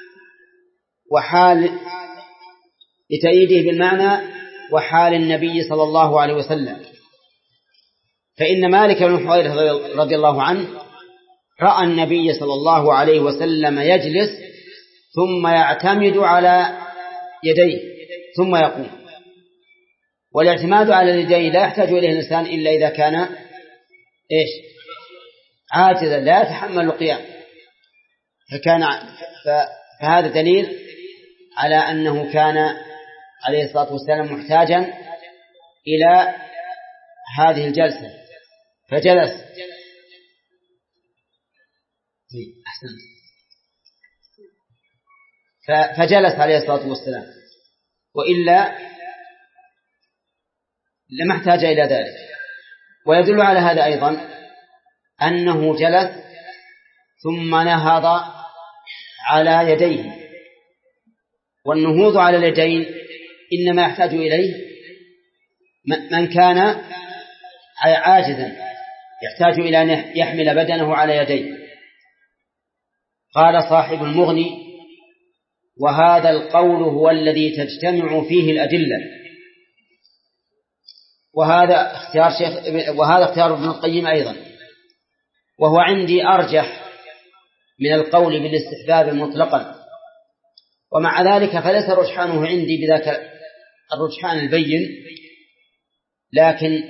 وحال لتأييده بالمعنى وحال النبي صلى الله عليه وسلم. فإن مالك بن حويرث رضي الله عنه رأى النبي صلى الله عليه وسلم يجلس ثم يعتمد على يديه ثم يقوم. والاعتماد على اليدين لا يحتاج إليه الإنسان إلا إذا كان إيش عاجزا لا يتحمل القيام، فكان فهذا دليل على أنه كان عليه الصلاة والسلام محتاجا إلى هذه الجلسة فجلس. فجلس عليه الصلاة والسلام، وإلا لما احتاج إلى ذلك. ويدل على هذا أيضا أنه جلس ثم نهض على يديه، والنهوض على اليدين إنما يحتاج إليه من كان عاجزا يحتاج إلى أن يحمل بدنه على يديه. قال صاحب المغني: وهذا القول هو الذي تجتمع فيه الأدلة. وهذا اختيار شيخ وهذا اختيار ابن القيم أيضا، وهو عندي أرجح من القول بالاستحباب مطلقا. ومع ذلك فليس رجحانه عندي بذاك الرجحان البين، لكن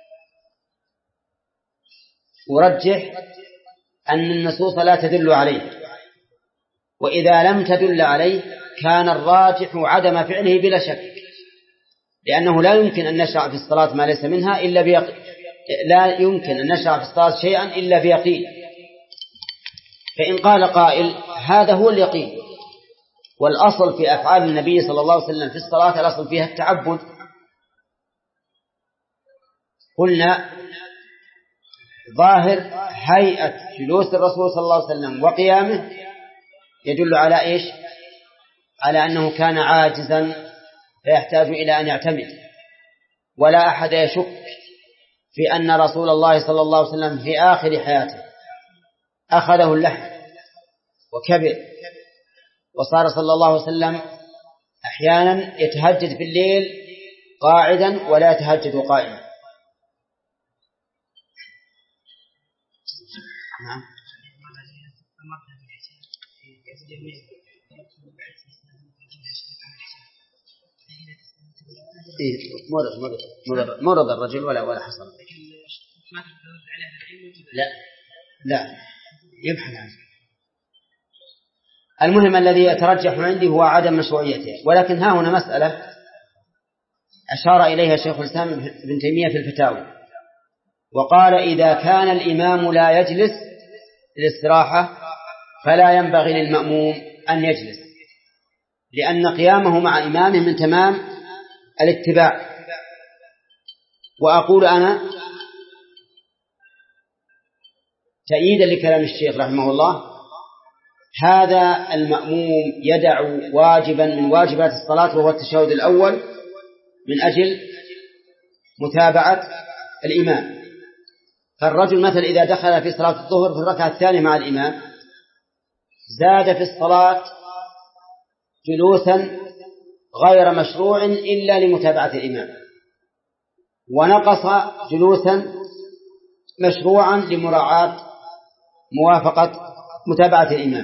أرجح أن النصوص لا تدل عليه، وإذا لم تدل عليه كان الراجح عدم فعله بلا شك، لأنه لا يمكن أن نشرع في الصلاة ما ليس منها إلا بيقين، لا يمكن أن نشرع في الصلاة شيئا إلا بيقين. فإن قال قائل هذا هو اليقين، والأصل في أفعال النبي صلى الله عليه وسلم في الصلاة الأصل فيها التعبد، قلنا ظاهر هيئة جلوس الرسول صلى الله عليه وسلم وقيامه يدل على إيش؟ على أنه كان عاجزا فيحتاج إلى أن يعتمد. ولا أحد يشك في أن رسول الله صلى الله عليه وسلم في آخر حياته أخذه اللحم وكبر، وصار صلى الله عليه وسلم أحيانا يتهجد في الليل قاعدا ولا يتهجد قائما. نعم. مرض مرض مرض مرض الرجل ولا ولا حصل. لا لا يبحث عنه. المهم الذي يترجح عندي هو عدم مشروعيته. ولكن ها هنا مسألة أشار إليها شيخ الإسلام ابن تيمية في الفتاوى، وقال: إذا كان الإمام لا يجلس للاستراحة فلا ينبغي للمأموم أن يجلس، لأن قيامه مع إمامه من تمام الاتباع. وأقول أنا: تأييدا لكلام الشيخ رحمه الله، هذا المأموم يدع واجبا من واجبات الصلاة وهو التشهد الأول من أجل متابعة الإمام. فالرجل مثلا إذا دخل في صلاة الظهر في الركعة الثانية مع الإمام زاد في الصلاة جلوسا غير مشروع إلا لمتابعة الإمام، ونقص جلوسا مشروعا لمراعاة موافقة متابعة الإمام.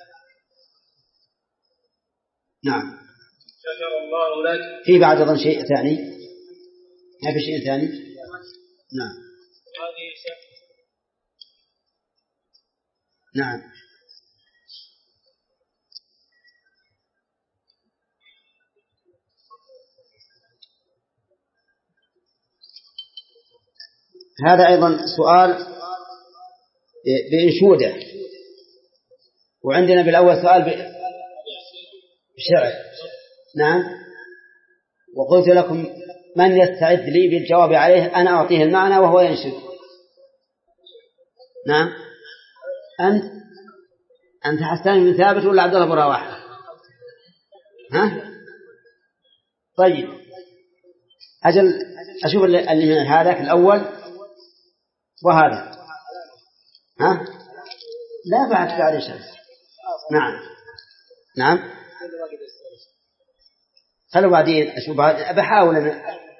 نعم. شكر الله لك. في بعد أيضا شيء ثاني؟ ما في شيء ثاني؟ نعم. نعم. هذا أيضا سؤال بإنشودة، وعندنا بالأول سؤال بشعر. نعم. وقلت لكم من يستعد لي بالجواب عليه أنا أعطيه المعنى وهو ينشد. نعم. أنت أنت حسان بن ثابت ولا عبد الله بن رواحة؟ ها؟ طيب أجل أشوف اللي من هذا الأول وهذا. ها؟ لا بعد بعد الشمس. نعم. نعم. خلوا بعدين أشوف بعد بحاول أنا.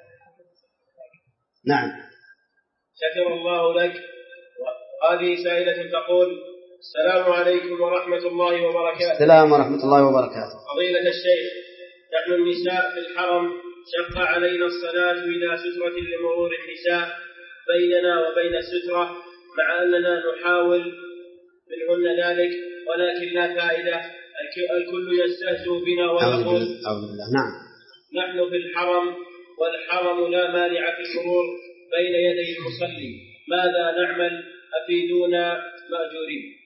نعم. شكر الله لك. هذه سائلة تقول: السلام عليكم ورحمة الله وبركاته. السلام ورحمة الله وبركاته. فضيلة الشيخ، نحن النساء في الحرم شق علينا الصلاة إلى سترة لمرور النساء بيننا وبين السترة، مع أننا نحاول منهن ذلك ولكن لا فائدة. الكل يستهزئ بنا ويقول: نعم. نحن في الحرم والحرم لا مانع في المرور بين يدي المصلي، ماذا نعمل؟ أفيدونا مأجورين.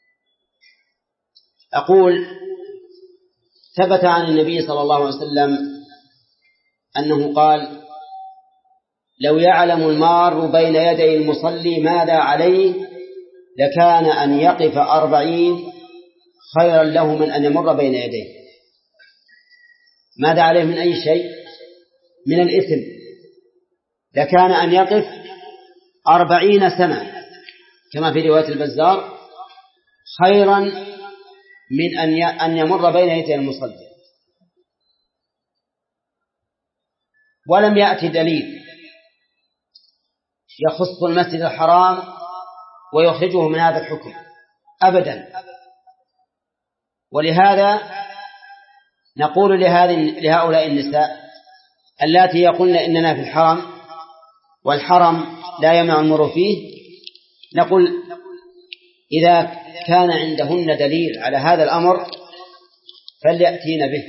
أقول: ثبت عن النبي صلى الله عليه وسلم أنه قال: لو يعلم المار بين يدي المصلي ماذا عليه لكان أن يقف أربعين خيرا له من أن يمر بين يديه. ماذا عليه من أي شيء؟ من الإثم. لكان أن يقف أربعين سنة كما في رواية البزار خيرا من أن يمر بين يدي المصلي. ولم يأتي دليل يخص المسجد الحرام ويخرجه من هذا الحكم أبدا. ولهذا نقول لهؤلاء النساء اللاتي يقولن إننا في الحرم والحرم لا يمنع المرور فيه، نقول: إذا كان عندهن دليل على هذا الأمر فليأتين به،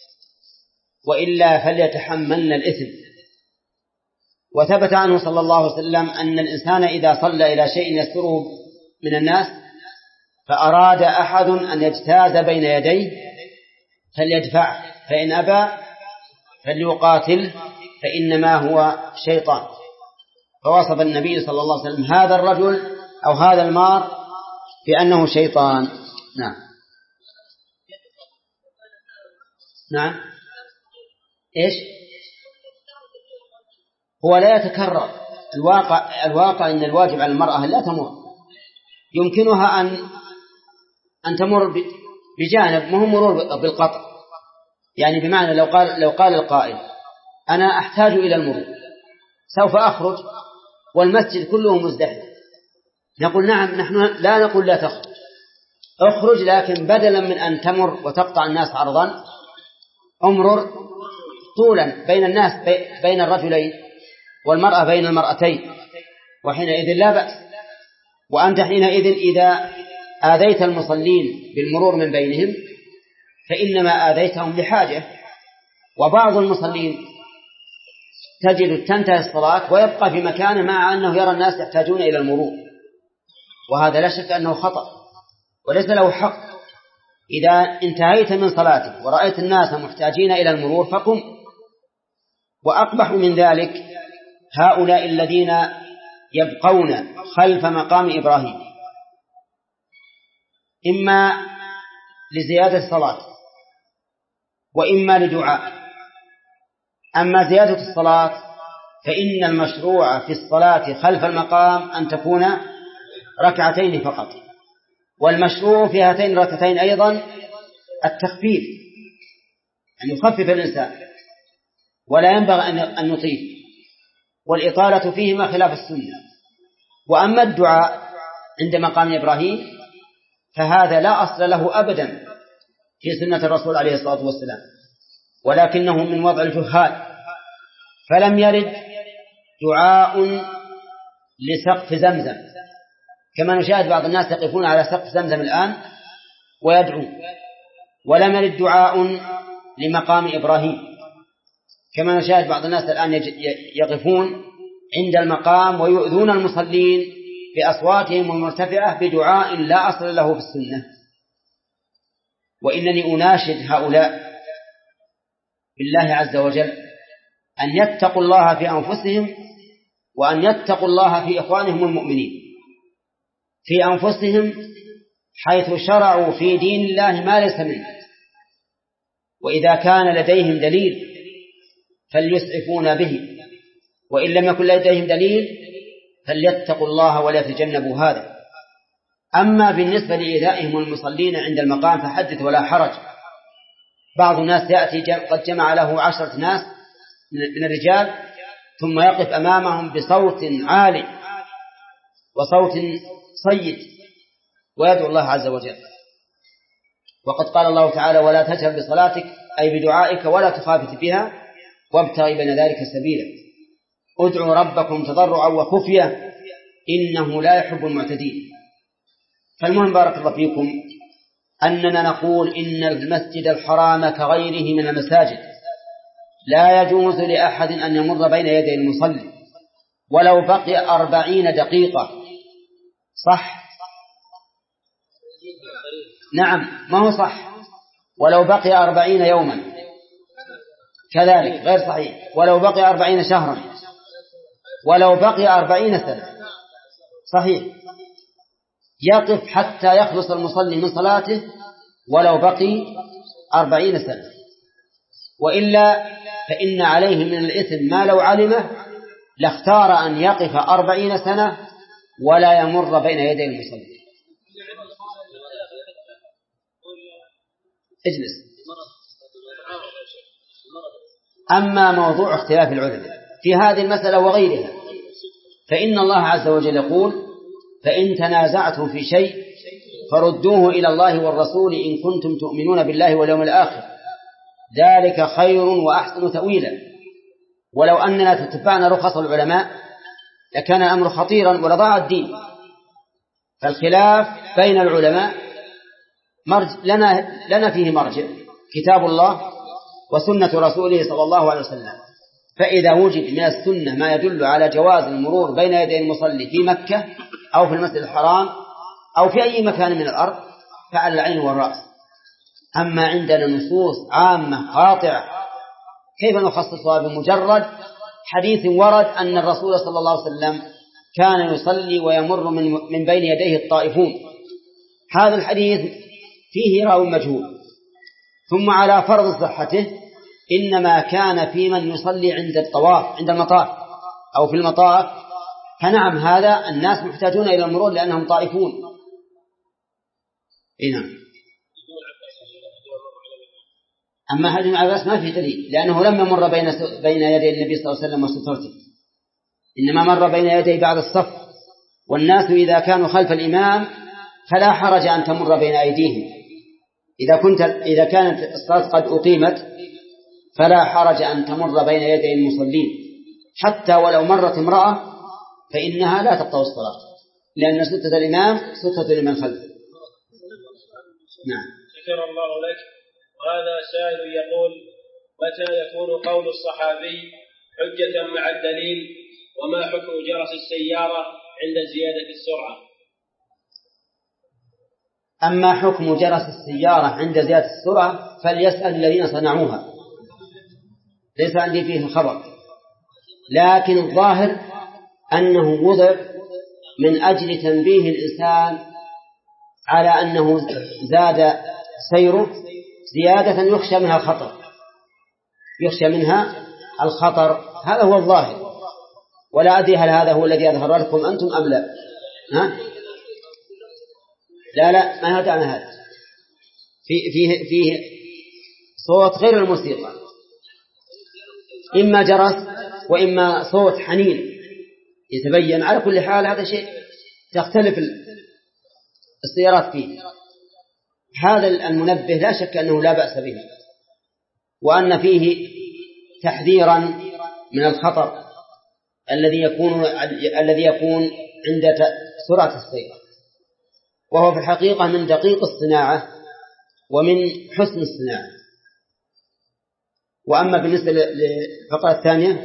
وإلا فليتحملن الإثم. وثبت عنه صلى الله عليه وسلم أن الإنسان إذا صلى إلى شيء يستره من الناس فأراد أحد أن يجتاز بين يديه فليدفعه، فإن أبى فليقاتل فإنما هو شيطان. فوصف النبي صلى الله عليه وسلم هذا الرجل أو هذا المار بأنه شيطان. نعم. نعم. إيش؟ هو لا يتكرر الواقع. الواقع أن الواجب على المرأة لا تمر، يمكنها أن أن تمر بجانب، ما هو مرور بالقطع. يعني بمعنى لو قال لو قال القائل: أنا أحتاج إلى المرور، سوف أخرج والمسجد كله مزدحم، نقول: نعم، نحن لا نقول لا تخرج، اخرج، لكن بدلا من أن تمر وتقطع الناس عرضا امرر طولا بين الناس، بين الرجلين والمرأة بين المرأتين، وحينئذ لا بأس. وأنت حينئذ إذا آذيت المصلين بالمرور من بينهم فإنما آذيتهم لحاجة. وبعض المصلين تجد تنتهي الصلاة ويبقى في مكانه مع أنه يرى الناس يحتاجون إلى المرور، وهذا لا شك أنه خطأ وليس له حق. إذا انتهيت من صلاتك ورأيت الناس محتاجين إلى المرور فقم. وأقبح من ذلك هؤلاء الذين يبقون خلف مقام إبراهيم إما لزيادة الصلاة وإما لدعاء. أما زيادة الصلاة فإن المشروع في الصلاة خلف المقام أن تكون ركعتين فقط، والمشروع في هاتين الركعتين أيضا التخفيف، أن يخفف الإنسان ولا ينبغي أن نطيل، والإطالة فيهما خلاف السنة. وأما الدعاء عند مقام إبراهيم فهذا لا أصل له أبدا في سنة الرسول عليه الصلاة والسلام، ولكنه من وضع الجهال، فلم يرد دعاء لسقف زمزم كما نشاهد بعض الناس يقفون على سقف زمزم الآن ويدعون، ولم يرد دعاء لمقام إبراهيم كما نشاهد بعض الناس الآن يقفون عند المقام ويؤذون المصلين بأصواتهم المرتفعة بدعاء لا أصل له في السنة. وإنني أناشد هؤلاء بالله عز وجل أن يتقوا الله في أنفسهم وأن يتقوا الله في إخوانهم المؤمنين. في أنفسهم حيث شرعوا في دين الله ما ليس منه، وإذا كان لديهم دليل فليسعفون به، وإن لم يكن لديهم دليل فليتقوا الله ولا يتجنبوا هذا. أما بالنسبة لإيذائهم المصلين عند المقام فحدث ولا حرج. بعض الناس يأتي قد جمع له عشرة ناس من الرجال ثم يقف أمامهم بصوت عالي وصوت صيت ويدعو الله عز وجل، وقد قال الله تعالى: ولا تجهر بصلاتك أي بدعائك ولا تخافت بها وابتغي بين ذلك سبيلا، ادعوا ربكم تضرعا وخفية إنه لا يحب المعتدين. فالمهم بارك الله فيكم أننا نقول إن المسجد الحرام كغيره من المساجد لا يجوز لأحد أن يمر بين يدي المصلي ولو بقي أربعين دقيقة. صح؟ نعم، ما هو صح. ولو بقي أربعين يوما كذلك غير صحيح. ولو بقي أربعين شهرا، ولو بقي أربعين سنة صحيح. يقف حتى يخلص المصلي من صلاته ولو بقي أربعين سنة، وإلا فإن عليه من الإثم ما لو علمه لاختار أن يقف أربعين سنة ولا يمر بين يدي المصلي. اجلس. أما موضوع اختلاف العلماء في هذه المسألة وغيرها فإن الله عز وجل يقول: فإن تنازعتم في شيء فردوه إلى الله والرسول إن كنتم تؤمنون بالله واليوم الآخر ذلك خير وأحسن تأويلا. ولو أننا تتبعنا رخص العلماء لكان الأمر خطيرا ولضاع الدين. فالخلاف بين العلماء مرج لنا, لنا فيه مرجع كتاب الله وسنة رسوله صلى الله عليه وسلم. فإذا وجد من السنة ما يدل على جواز المرور بين يدي المصلي في مكة أو في المسجد الحرام أو في أي مكان من الأرض فعلى العين والرأس. أما عندنا نصوص عامة قاطعة كيف نخصصها بمجرد حديث ورد أن الرسول صلى الله عليه وسلم كان يصلي ويمر من, من بين يديه الطائفون؟ هذا الحديث فيه راوي مجهول، ثم على فرض صحته إنما كان في من يصلي عند الطواف عند المطاف أو في المطاف، فنعم هذا الناس محتاجون إلى المرور لأنهم طائفون. نعم. أما هذه العباس ما فيه دليل لأنه لم يمر بين بين يدي النبي صلى الله عليه وسلم وسترته، إنما مر بين يدي بعد الصف، والناس إذا كانوا خلف الإمام فلا حرج أن تمر بين أيديهم. إذا كنت إذا كانت الصلاة قد أقيمت فلا حرج أن تمر بين يدي المصلين، حتى ولو مرت امرأة فإنها لا تقطع الصلاة لأن ستة الإمام ستة لمن خلفه. نعم. شكر الله لك. وهذا سائل يقول: متى يكون قول الصحابي حجة مع الدليل؟ وما حكم جرس السيارة عند زيادة السرعة؟ أما حكم جرس السيارة عند زيادة السرعة فليسأل الذين صنعوها، ليس عندي فيه خبر، لكن الظاهر أنه وضع من أجل تنبيه الإنسان على أنه زاد سيره زيادة يخشى منها الخطر يخشى منها الخطر هذا هو الظاهر. ولا أدري هل هذا هو الذي أظهر لكم أنتم أم لا؟ ها؟ لا لا ما هذا هذا فيه فيه فيه صوت غير الموسيقى، إما جرس وإما صوت حنين يتبين. على كل حال هذا شيء تختلف السيارات فيه. هذا المنبه لا شك أنه لا بأس به، وأن فيه تحذيرا من الخطر الذي يكون الذي يكون عند سرعة السير، وهو في الحقيقة من دقيق الصناعة ومن حسن الصناعة. وأما بالنسبة للفقرة الثانية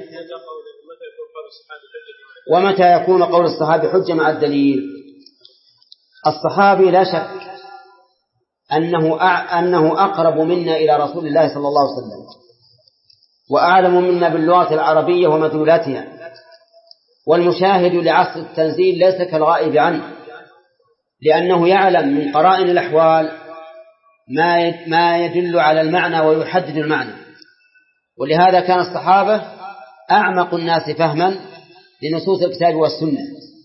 ومتى يكون قول الصحابي حجة مع الدليل؟ الصحابي لا شك أنه أنه أقرب منا إلى رسول الله صلى الله عليه وسلم وأعلم منا باللغة العربية ومدلولاتها، والمشاهد لعصر التنزيل ليس كالغائب عنه، لأنه يعلم من قرائن الأحوال ما ما يدل على المعنى ويحدد المعنى. ولهذا كان الصحابة أعمق الناس فهما لنصوص الكتاب والسنة.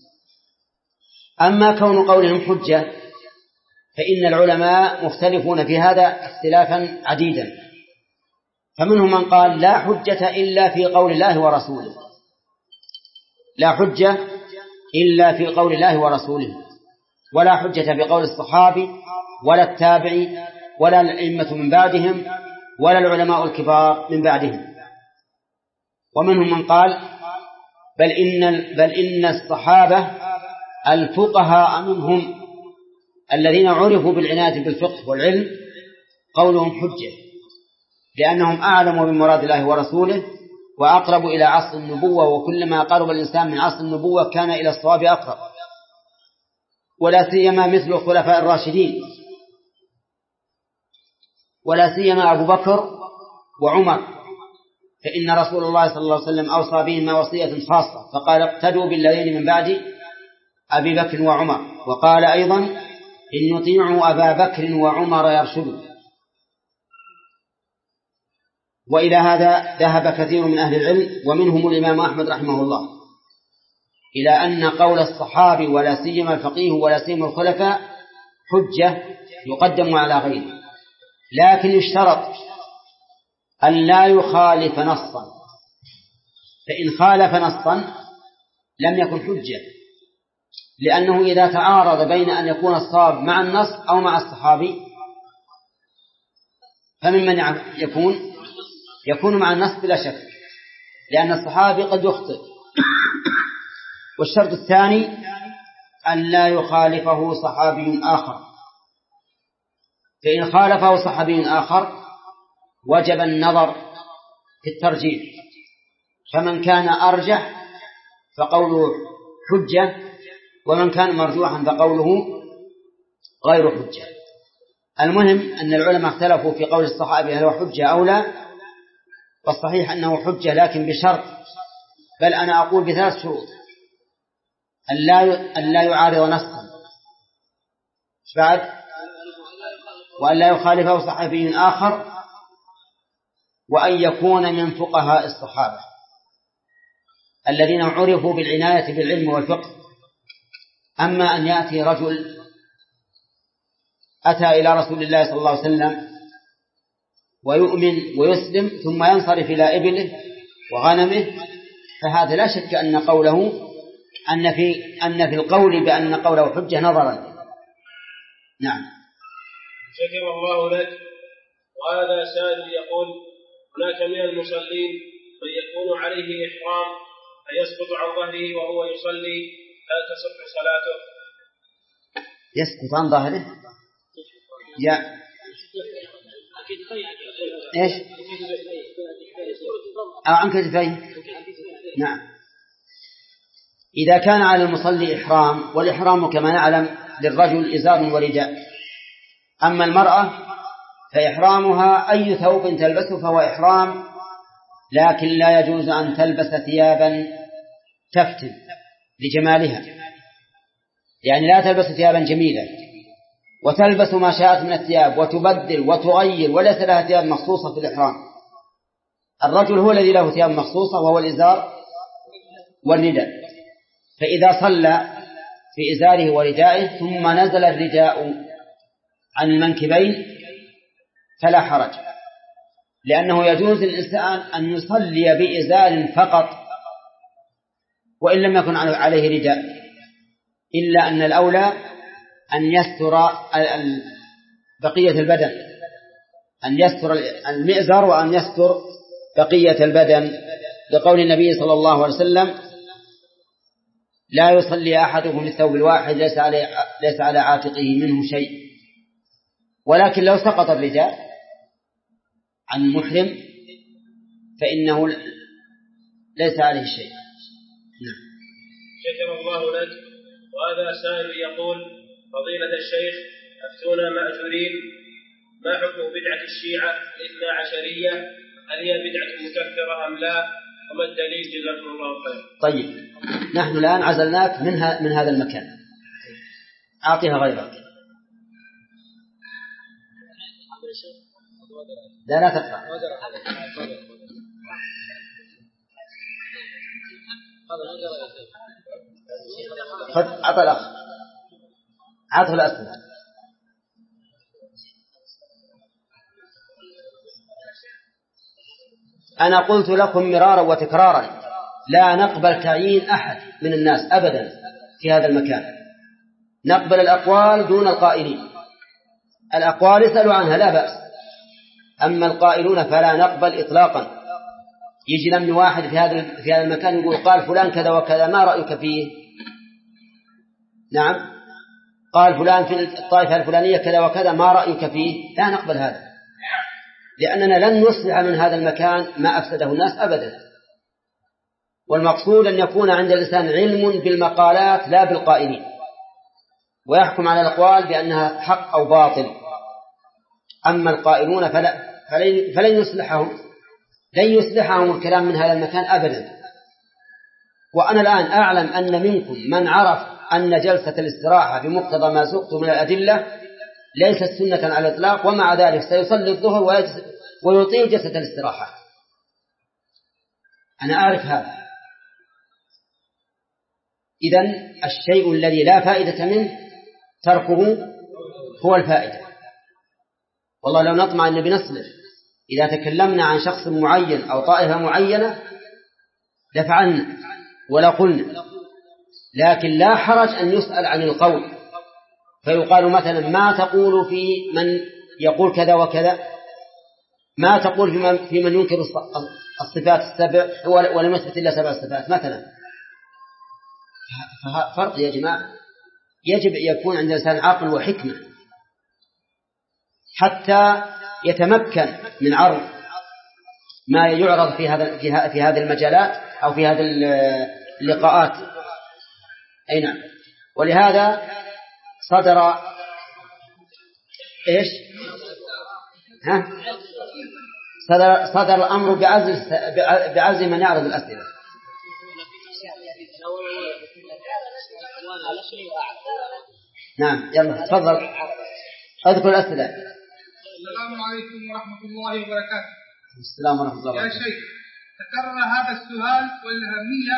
أما كون قولهم حجة فإن العلماء مختلفون في هذا اختلافا عديدا، فمنهم من قال لا حجة إلا في قول الله ورسوله، لا حجة إلا في قول الله ورسوله، ولا حجة بقول الصحابي ولا التابعي ولا الأئمة من بعدهم ولا العلماء الكبار من بعدهم. ومنهم من قال بل إن, بل إن الصحابة الفقهاء منهم الذين عرفوا بالعناية بالفقه والعلم قولهم حجة، لأنهم أعلموا بمراد الله ورسوله وأقرب إلى عصر النبوة، وكلما قرب الإنسان من عصر النبوة كان إلى الصواب أقرب، ولا سيما مثل الخلفاء الراشدين، ولا سيما أبو بكر وعمر، فإن رسول الله صلى الله عليه وسلم أوصى بهما وصية خاصة فقال اقتدوا بالذين من بعد أبي بكر وعمر، وقال أيضا إن يطيعوا أبا بكر وعمر يرشدوا. وإلى هذا ذهب كثير من أهل العلم ومنهم الإمام أحمد رحمه الله إلى أن قول الصحابي ولا سيما الفقيه ولا سيما الخلفاء حجة يقدم على غيره، لكن يشترط أن لا يخالف نصا، فإن خالف نصا لم يكن حجة، لأنه إذا تعارض بين أن يكون الصواب مع النص أو مع الصحابي فممن يكون يكون مع النص بلا شك، لأن الصحابي قد يخطئ. والشرط الثاني أن لا يخالفه صحابي آخر، فإن خالفه صحابي آخر وجب النظر في الترجيح، فمن كان أرجح فقوله حجة، ومن كان مرجوحا فقوله غير حجة. المهم أن العلماء اختلفوا في قول الصحابي هل هو حجة أو لا، والصحيح أنه حجة لكن بشرط، بل أنا أقول بثلاث شروط: أن لا يعارض نصا، بعد وأن لا يخالفه صحابي آخر، وأن يكون من فقهاء الصحابة الذين عرفوا بالعناية بالعلم والفقه. أما أن يأتي رجل أتى إلى رسول الله صلى الله عليه وسلم ويؤمن ويسلم ثم ينصرف إلى إبله وغنمه، فهذا لا شك أن قوله أن في أن في القول بأن قوله حجة نظرا. نعم. شكر الله لك. وهذا سائل يقول: هناك من المصلين من يكون عليه إحرام فيسقط عن ظهره وهو يصلي، هل تصح صلاته؟ يسقط عن ظهره؟ يا إيش؟ أو عن كتفيه؟ نعم. إذا كان على المصلي إحرام، والإحرام كما نعلم للرجل إزار ورداء، أما المرأة فإحرامها أي ثوب تلبسه فهو إحرام، لكن لا يجوز أن تلبس ثيابا تفتن لجمالها، يعني لا تلبس ثيابا جميلة وتلبس ما شاءت من الثياب وتبدل وتغير وليس لها ثياب مخصوصة في الإحرام. الرجل هو الذي له ثياب مخصوصة وهو الإزار والرداء، فإذا صلى في إزاره وردائه ثم نزل الرداء عن المنكبين فلا حرج، لأنه يجوز للإنسان أن يصلي بإزار فقط وإن لم يكن عليه رداء، إلا أن الأولى أن يستر بقية البدن، أن يستر المئزر وأن يستر بقية البدن، لقول النبي صلى الله عليه وسلم: لا يصلي أحدكم بالثوب الواحد ليس على ليس على عاتقه منه شيء. ولكن لو سقط الرداء عن المحرم فإنه ليس عليه شيء. نعم. شكر الله لك. وهذا سائل يقول: فضيلة الشيخ أفتونا مأجورين، ما حكم بدعة الشيعة الاثنا عشرية؟ هل هي بدعة مكفرة أم لا؟ وما الدليل؟ جزاكم الله خير. طيب، نحن الآن عزلناك من, من هذا المكان، أعطيها غيرك. لا لا تقرأ. خذ عطى الأخ، عطه الأسئلة. أنا قلت لكم مرارا وتكرارا: لا نقبل تعيين أحد من الناس أبدا في هذا المكان، نقبل الأقوال دون القائلين. الأقوال اسألوا عنها لا بأس، أما القائلون فلا نقبل إطلاقا. يجي لنا واحد في هذا في هذا المكان يقول: قال فلان كذا وكذا، ما رأيك فيه؟ نعم، قال فلان في الطائفة الفلانية كذا وكذا، ما رأيك فيه؟ لا نقبل هذا، لأننا لن نصلح من هذا المكان ما أفسده الناس أبدا. والمقصود أن يكون عند الإنسان علم بالمقالات لا بالقائلين، ويحكم على الأقوال بأنها حق أو باطل. أما القائلون فلا فلن, فلن يصلحهم لن يصلحهم الكلام من هذا المكان أبدا. وأنا الآن أعلم أن منكم من عرف أن جلسة الاستراحة بمقتضى ما سقط من الأدلة ليست سنة على الإطلاق، ومع ذلك سيصلي الظهر ويطيل جلسة الاستراحة. أنا أعرف هذا. إذن الشيء الذي لا فائدة منه تركه هو الفائدة. والله لو نطمع أن بنصلح إذا تكلمنا عن شخص معين أو طائفة معينة لفعلنا ولا قلنا، لكن لا حرج أن يسأل عن القول، فيقال مثلا: ما تقول في من يقول كذا وكذا؟ ما تقول في من, في من ينكر الصفات السبع ولم يثبت إلا سبع صفات مثلا؟ فرق يا جماعة. يجب يكون عند الإنسان عقل وحكمة حتى يتمكن من عرض ما يعرض في هذا في هذه المجالات أو في هذه اللقاءات. أي نعم. ولهذا صدر إيش ها صدر صدر الأمر بعزل بعزل من يعرض الأسئلة. نعم، يلا تفضل اذكر الأسئلة. السلام عليكم ورحمة الله وبركاته. السلام ورحمة الله وبركاته. يا شيخ، تكرر هذا السؤال والأهمية.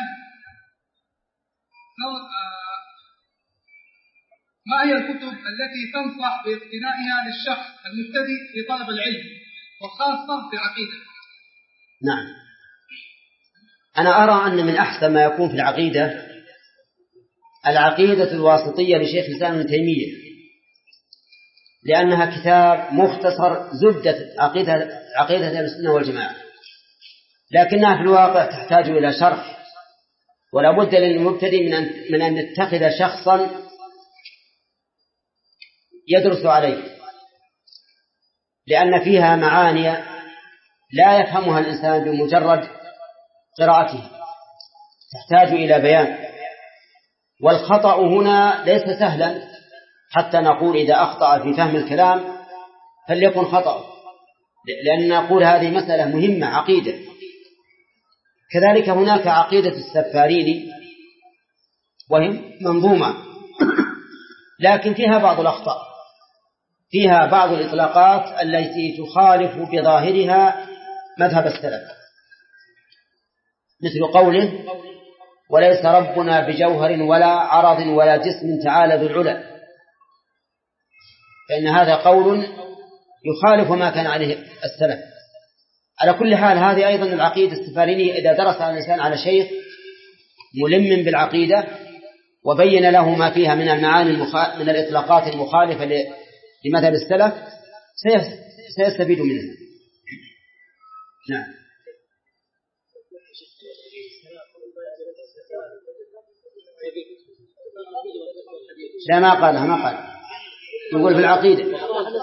ما هي الكتب التي تنصح باقتنائها للشخص المبتدئ في طلب العلم وخاصة في العقيدة؟ نعم، أنا أرى أن من أحسن ما يكون في العقيدة العقيدة الواسطية لشيخ الإسلام ابن تيمية، لأنها كتاب مختصر زبدة عقيدة عقيدة أهل السنة والجماعة، لكنها في الواقع تحتاج إلى شرح، ولا بد للمبتدئ من أن من أن يتخذ شخصا يدرس عليه، لأن فيها معاني لا يفهمها الإنسان بمجرد قراءته، تحتاج إلى بيان. والخطأ هنا ليس سهلا حتى نقول إذا أخطأ في فهم الكلام فليكن خطأ، لأن نقول هذه مسألة مهمة عقيدة. كذلك هناك عقيدة السفاريني وهي منظومة لكن فيها بعض الأخطاء، فيها بعض الإطلاقات التي تخالف بظاهرها مذهب السلف، مثل قوله وليس ربنا بجوهر ولا عرض ولا جسم تعالى ذو العلا، فإن هذا قول يخالف ما كان عليه السلف. على كل حال هذه أيضا العقيدة السفارينية، إذا درس الإنسان على شيخ ملم بالعقيدة وبين له ما فيها من المعاني المخ... من الإطلاقات المخالفة لمذهب السلف سيستفيد منها. نعم. لا ما قالها ما قال، يقول في العقيدة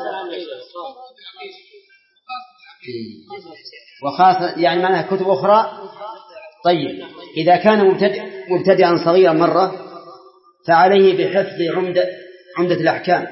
وخاصة يعني معناها كتب أخرى. طيب إذا كان مبتدئ مبتدئا صغيرا مرة فعليه بحفظ عمدة عمدة الأحكام.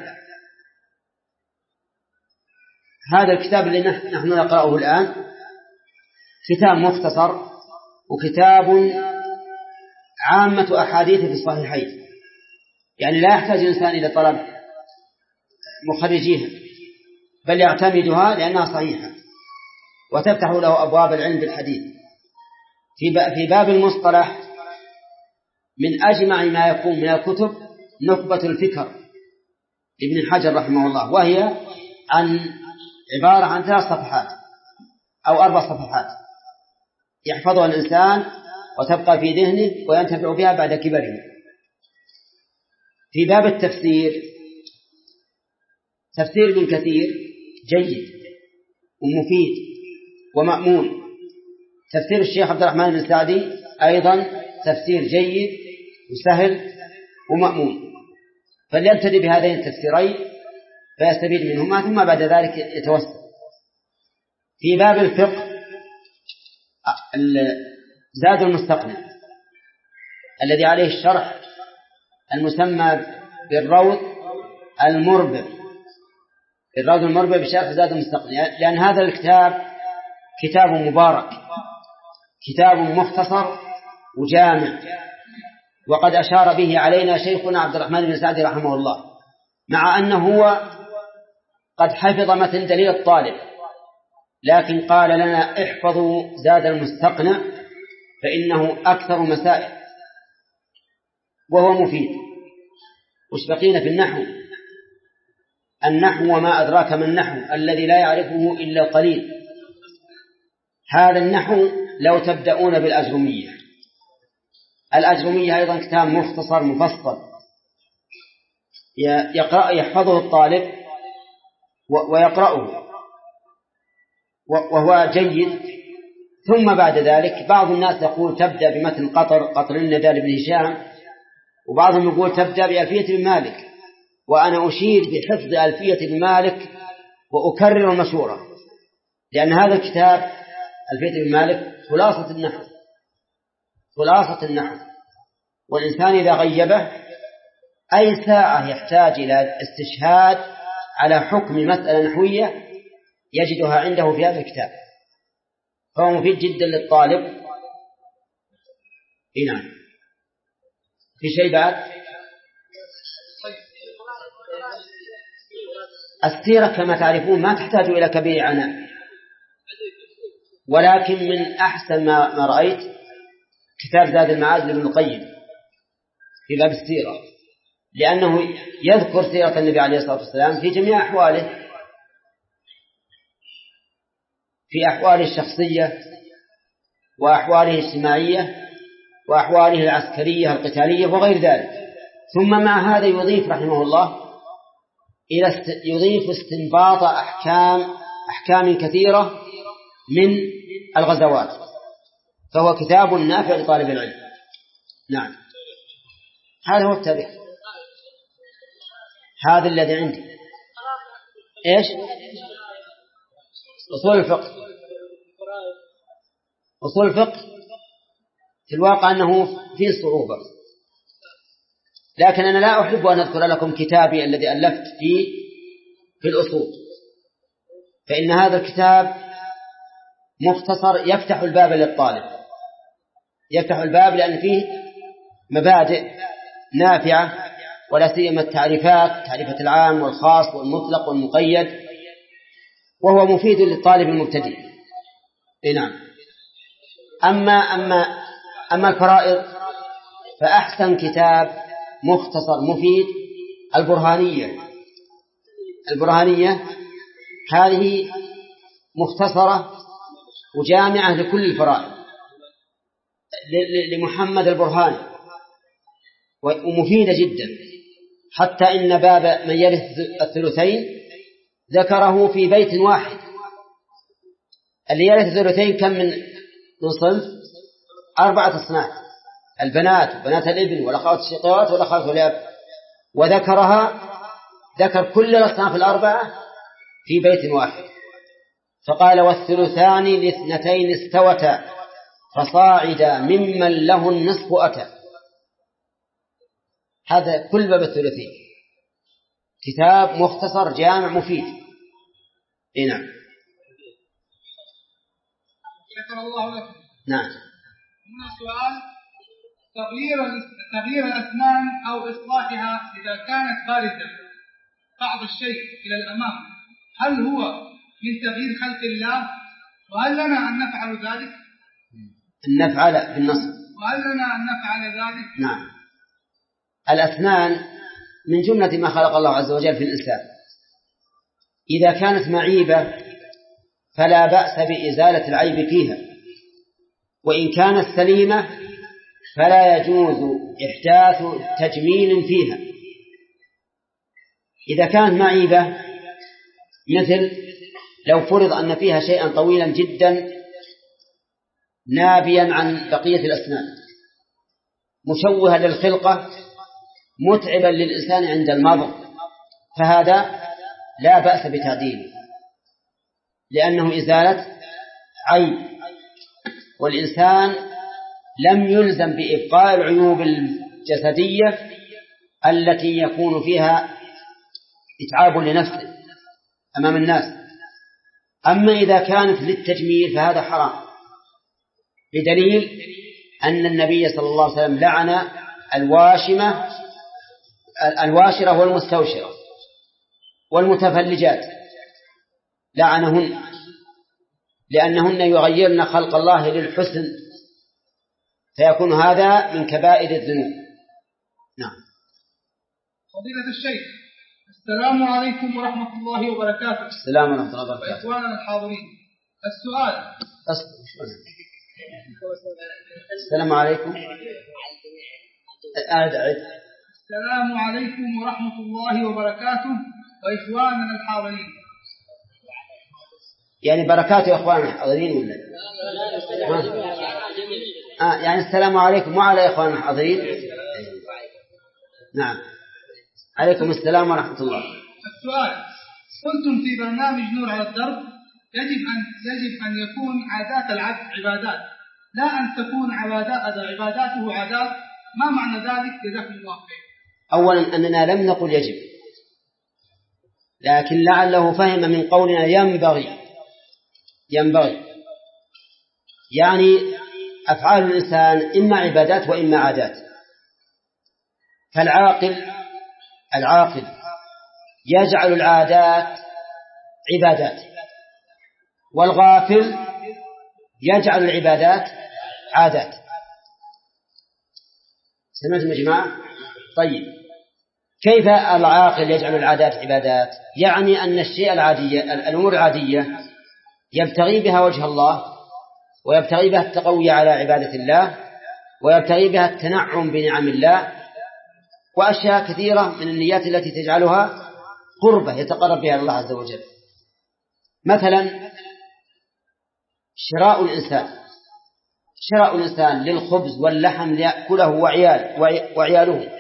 هذا الكتاب اللي نحن نقرأه الآن كتاب مختصر وكتاب عامة أحاديث في الصحيحين، يعني لا يحتاج الإنسان إلى طلب مخرجيها بل يعتمدها لأنها صحيحة وتفتح له أبواب العلم بالحديث. في باب المصطلح من أجمع ما يكون من الكتب نخبة الفكر ابن حجر رحمه الله، وهي عن عبارة عن ثلاث صفحات أو أربع صفحات يحفظها الإنسان وتبقى في ذهنه وينتفع بها بعد كبره. في باب التفسير تفسير ابن كثير جيد ومفيد ومأمون. تفسير الشيخ عبد الرحمن بن سعدي أيضا تفسير جيد وسهل ومأمون، فليبتدئ بهذين التفسيرين فيستفيد منهما ثم بعد ذلك يتوسع. في باب الفقه زاد المستقنع الذي عليه الشرح المسمى بالروض المربع، الروض المربع بشرح زاد المستقنع، لأن هذا الكتاب كتاب مبارك، كتاب مختصر وجامع، وقد أشار به علينا شيخنا عبد الرحمن بن سعدي رحمه الله، مع أنه هو قد حفظ متن دليل الطالب، لكن قال لنا احفظوا زاد المستقنع فإنه أكثر مسائل وهو مفيد. وش بقينا في النحو؟ النحو وما أدراك ما النحو الذي لا يعرفه إلا القليل. هذا النحو لو تبدأون بالأجرمية، الأجرمية أيضا كتاب مختصر مفصل يقرأ يحفظه الطالب ويقرأه وهو جيد. ثم بعد ذلك بعض الناس يقول تبدأ بمتن قطر قطر الندى بن هشام، وبعضهم يقول تبدأ بألفية بن مالك، وأنا أشير بحفظ ألفية بن مالك وأكرر المشورة، لأن هذا الكتاب ألفية بن مالك خلاصة النحو، خلاصة النحو، والإنسان إذا غيبه أي ساعة يحتاج إلى استشهاد على حكم مسألة نحوية يجدها عنده في هذا الكتاب، فهو مفيد جدا للطالب. نعم. في شيء بعد؟ السيرة كما تعرفون ما تحتاج إلى كبير عناء، ولكن من أحسن ما رأيت كتاب زاد المعاد لابن القيم في باب السيرة، لأنه يذكر سيرة النبي عليه الصلاة والسلام في جميع أحواله، في أحواله الشخصية وأحواله الاجتماعية وأحواله العسكرية القتالية وغير ذلك. ثم مع هذا يضيف رحمه الله إلى است... يضيف استنباط أحكام أحكام كثيرة من الغزوات، فهو كتاب نافع لطالب العلم. نعم. هذا هو التاريخ، هذا الذي عندي. إيش؟ أصول الفقه. أصول الفقه في الواقع أنه فيه صعوبة، لكن أنا لا أحب أن أذكر لكم كتابي الذي ألفت فيه في الأصول، فإن هذا الكتاب مختصر يفتح الباب للطالب، يفتح الباب لأن فيه مبادئ نافعة ولا سيما التعريفات، تعريفة العام والخاص والمطلق والمقيد، وهو مفيد للطالب المبتدئ. نعم. أما أما أما الفرائض فأحسن كتاب مختصر مفيد البرهانية. البرهانية هذه مختصرة وجامعة لكل الفرائض لمحمد البرهاني، ومفيدة جدا، حتى إن باب من يرث الثلثين ذكره في بيت واحد. اللي يرث الثلثين كم من من صنف؟ أربعة أصناف: البنات وبنات الابن والأخوات الشقيقات والأخوات الأب، وذكرها ذكر كل الأصناف الأربعة في بيت واحد. فقال: والثلثان لاثنتين استوتا فصاعدا ممن له النصف أتى. هذا كل باب الثلثين، كتاب مختصر جامع مفيد. نعم. شكر الله لكم. نعم. هنا سؤال: تغيير تغيير الأسنان أو إصلاحها إذا كانت خارجة بعض الشيء إلى الأمام، هل هو من تغيير خلق الله؟ وهل لنا أن نفعل ذلك؟ أن نفعل بالنص. وهل لنا أن نفعل ذلك؟ نعم. الأسنان من جملة ما خلق الله عز وجل في الإنسان، إذا كانت معيبة فلا بأس بإزالة العيب فيها، وإن كانت سليمة فلا يجوز إحداث تجميل فيها. إذا كانت معيبة مثل لو فرض أن فيها شيئا طويلا جدا نابيا عن بقية الأسنان مشوها للخلقة متعبا للإنسان عند المضغ، فهذا لا بأس بتعديله لأنه إزالة عيب، والإنسان لم يلزم بإبقاء العيوب الجسدية التي يكون فيها إتعاب لنفسه أمام الناس. أما إذا كانت للتجميل فهذا حرام، بدليل أن النبي صلى الله عليه وسلم لعن الواشمة الواشرة والمستوشرة والمتفلجات، لعنهن لأنهن يغيرن خلق الله للحسن، فيكون هذا من كبائر الذنوب. نعم. فضيلة الشيخ، السلام عليكم ورحمة الله وبركاته. السلام ورحمة الله وبركاته. إخواننا الحاضرين، السؤال. السلام عليكم. أعد أعد. السلام عليكم ورحمة الله وبركاته وإخواننا الحاضرين. يعني بركاته إخواننا الحاضرين ولا؟ آه يعني السلام عليكم وعلى إخواننا الحاضرين. نعم. عليكم السلام ورحمة الله. السؤال: قلتم في برنامج نور على الدرب يجب أن يجب أن يكون عادات العبد عبادات، لا أن تكون عبادات عباداته عادات، ما معنى ذلك؟ جزاكم الله خير. أولا أننا لم نقل يجب، لكن لعله فهم من قولنا ينبغي. ينبغي يعني أفعال الإنسان إما عبادات وإما عادات. فالعاقل العاقل يجعل العادات عبادات، والغافل يجعل العبادات عادات. سمعتم يا جماعة؟ طيب، كيف العاقل يجعل العادات عبادات؟ يعني أن الشيء العادية الأمور العادية يبتغي بها وجه الله، ويبتغي بها التقوي على عبادة الله، ويبتغي بها التنعم بنعم الله، وأشياء كثيرة من النيات التي تجعلها قربة يتقرب بها الله عز وجل. مثلا شراء الإنسان شراء الإنسان للخبز واللحم ليأكله وعيال وعياله.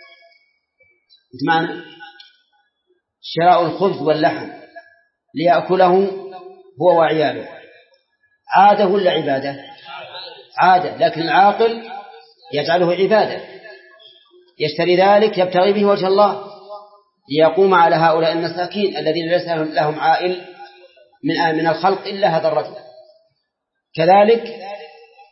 معنى شراء الخبز واللحم ليأكله هو وعياله عادة ولا عبادة؟ عادة، لكن العاقل يجعله عبادة، يشتري ذلك يبتغي به وجه الله ليقوم على هؤلاء المساكين الذين ليس لهم عائل من من الخلق إلا هذا الرجل. كذلك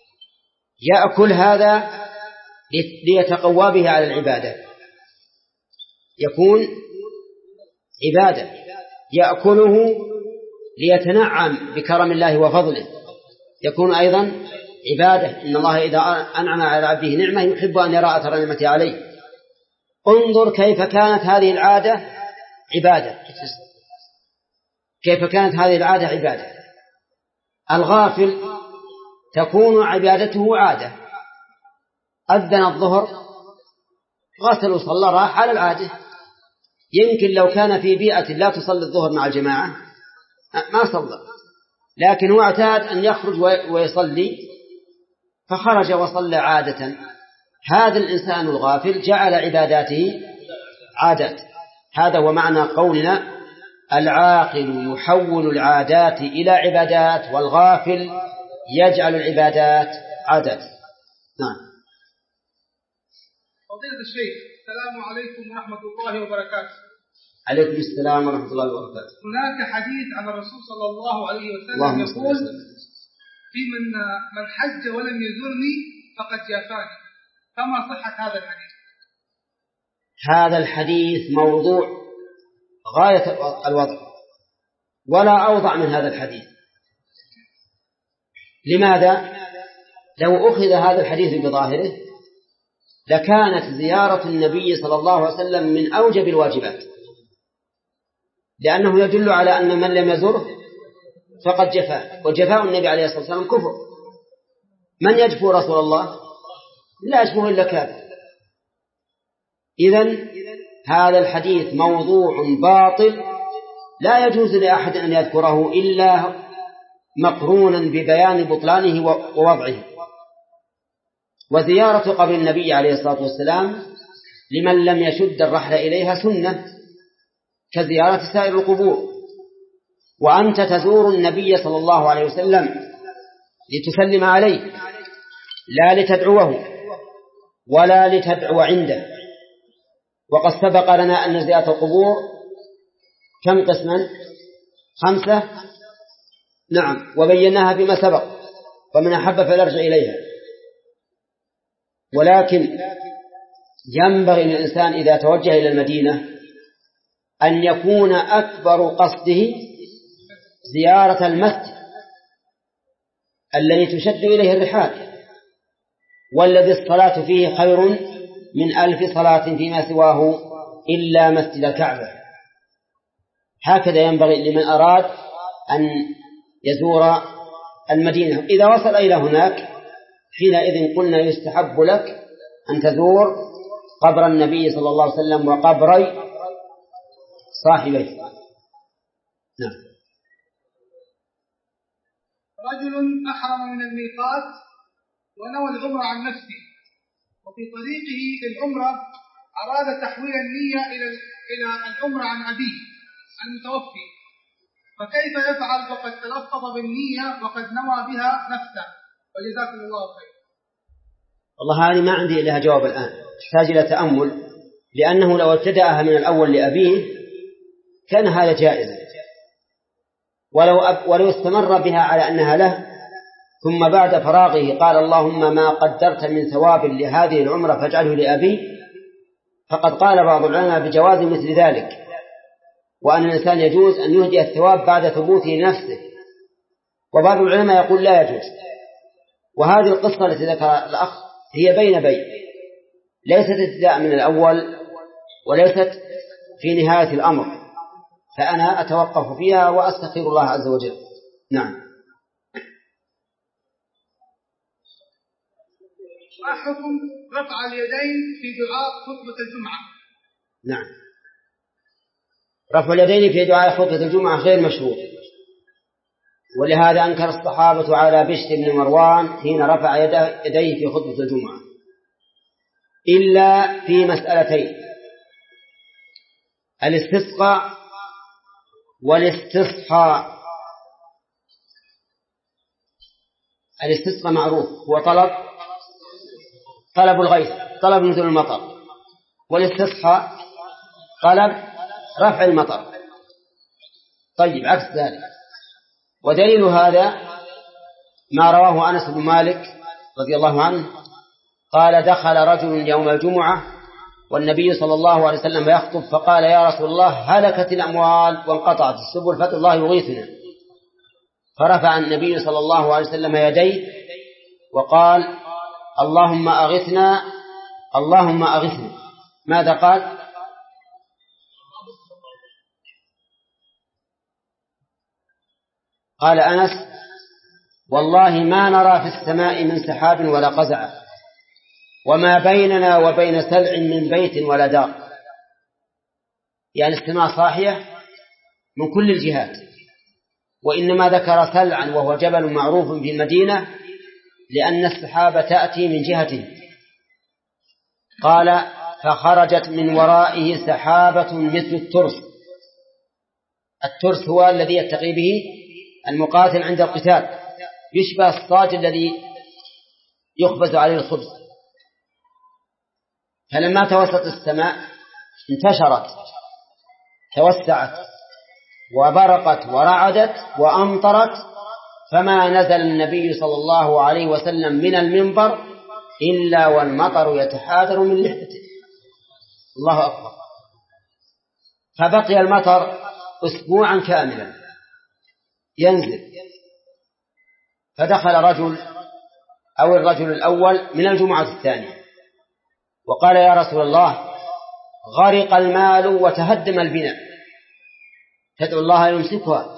يأكل هذا ليتقوى به على العبادة. يكون عبادة، يأكله ليتنعم بكرم الله وفضله، يكون أيضا عبادة. إن الله إذا أنعم على عبده نعمة يحب أن يرى أثر نعمته عليه. انظر كيف كانت هذه العادة عبادة، كيف كانت هذه العادة عبادة. الغافل تكون عبادته عادة، أذن الظهر غسل وصلى راح على العادة. يمكن لو كان في بيئة لا تصلي الظهر مع الجماعة ما صلى، لكن هو اعتاد أن يخرج ويصلي فخرج وصلى عادة. هذا الإنسان الغافل جعل عباداته عادات. هذا هو معنى قولنا العاقل يحول العادات إلى عبادات، والغافل يجعل العبادات عادات. نعم. فضيلة الشيخ، السلام عليكم ورحمة الله وبركاته. عليكم السلام ورحمة الله وبركاته. هناك حديث عن الرسول صلى الله عليه وسلم يقول في من من حج ولم يزرني فقد جافاني، فما صحة هذا الحديث؟ هذا الحديث موضوع غاية الوضع، ولا أوضع من هذا الحديث. لماذا؟ لو أخذ هذا الحديث بظاهره لكانت زيارة النبي صلى الله عليه وسلم من أوجب الواجبات، لأنه يدل على أن من لم يزره فقد جفاه، وجفاء النبي عليه الصلاة والسلام كفر. من يجفو رسول الله؟ لا يجفوه إلا كافر. إذن هذا الحديث موضوع باطل لا يجوز لأحد أن يذكره إلا مقرونا ببيان بطلانه ووضعه. وزيارة قبر النبي عليه الصلاة والسلام لمن لم يشد الرحل إليها سنة كزيارة سائر القبور. وأنت تزور النبي صلى الله عليه وسلم لتسلم عليه لا لتدعوه ولا لتدعو عنده. وقد سبق لنا أن زيارة القبور كم قسما؟ خمسة. نعم، وبيناها فيما سبق، فمن أحب فليرجع إليها. ولكن ينبغي للإنسان إذا توجه إلى المدينة أن يكون أكبر قصده زيارة المسجد الذي تشد إليه الرحال، والذي الصلاة فيه خير من ألف صلاة فيما سواه إلا مسجد الكعبة. هكذا ينبغي لمن أراد أن يزور المدينة. إذا وصل إلى هناك حينئذ قلنا يستحب لك أن تزور قبر النبي صلى الله عليه وسلم وقبري صاحبيه. نعم. رجل أحرم من الميقات ونوى العمرة عن نفسه، وفي طريقه للعمرة أراد تحويل النية إلى إلى العمرة عن أبيه المتوفي، فكيف يفعل وقد تلفظ بالنية وقد نوى بها نفسه؟ وجزاكم الله خير. والله هذه ما عندي لها جواب الآن، تحتاج إلى تأمل، لأنه لو ابتدأها من الأول لأبيه كان هذا جائزا، ولو, أب ولو استمر بها على أنها له ثم بعد فراغه قال اللهم ما قدرت من ثواب لهذه العمرة فاجعله لأبي، فقد قال بعض العلماء بجواز مثل ذلك، وأن الإنسان يجوز أن يهدي الثواب بعد ثبوته لنفسه. وبعض العلماء يقول لا يجوز. وهذه القصة التي ذكر الأخ هي بين بين، ليست ابتداء من الأول وليست في نهاية الأمر، فأنا أتوقف فيها وأستغفر الله عز وجل. نعم. ما حكم رفع اليدين في دعاء خطبة الجمعة؟ نعم، رفع اليدين في دعاء خطبة الجمعة غير مشروع، ولهذا أنكر الصحابة على بشر بن مروان حين رفع يديه في خطبة الجمعة، إلا في مسألتين: الاستسقاء والاستصحاء. الاستسقاء معروف هو طلب طلب الغيث، طلب نزول المطر، والاستصحاء طلب رفع المطر. طيب، عكس ذلك. ودليل هذا ما رواه أنس بن مالك رضي الله عنه قال: دخل رجل يوم الجمعة والنبي صلى الله عليه وسلم يخطب فقال يا رسول الله هلكت الأموال وانقطعت السبل فادع الله يغيثنا. فرفع النبي صلى الله عليه وسلم يديه وقال اللهم أغثنا اللهم أغثنا. ماذا قال؟ قال أنس والله ما نرى في السماء من سحاب ولا قزع وما بيننا وبين سلع من بيت ولا دار. يعني السماء صاحية من كل الجهات، وإنما ذكر سلعا وهو جبل معروف في المدينة لأن السحابة تأتي من جهته. قال فخرجت من ورائه سحابة مثل الترس. الترس هو الذي يتقي به المقاتل عند القتال، يشبه الصاج الذي يخبز عليه الخبز. فلما توسط السماء انتشرت توسعت وبرقت ورعدت وأمطرت، فما نزل النبي صلى الله عليه وسلم من المنبر إلا والمطر يتحاذر من لحيته. الله أكبر. فبقي المطر أسبوعا كاملا ينزل. فدخل رجل أو الرجل الأول من الجمعة الثانية وقال يا رسول الله غرق المال وتهدم البناء تدعو الله يمسكها.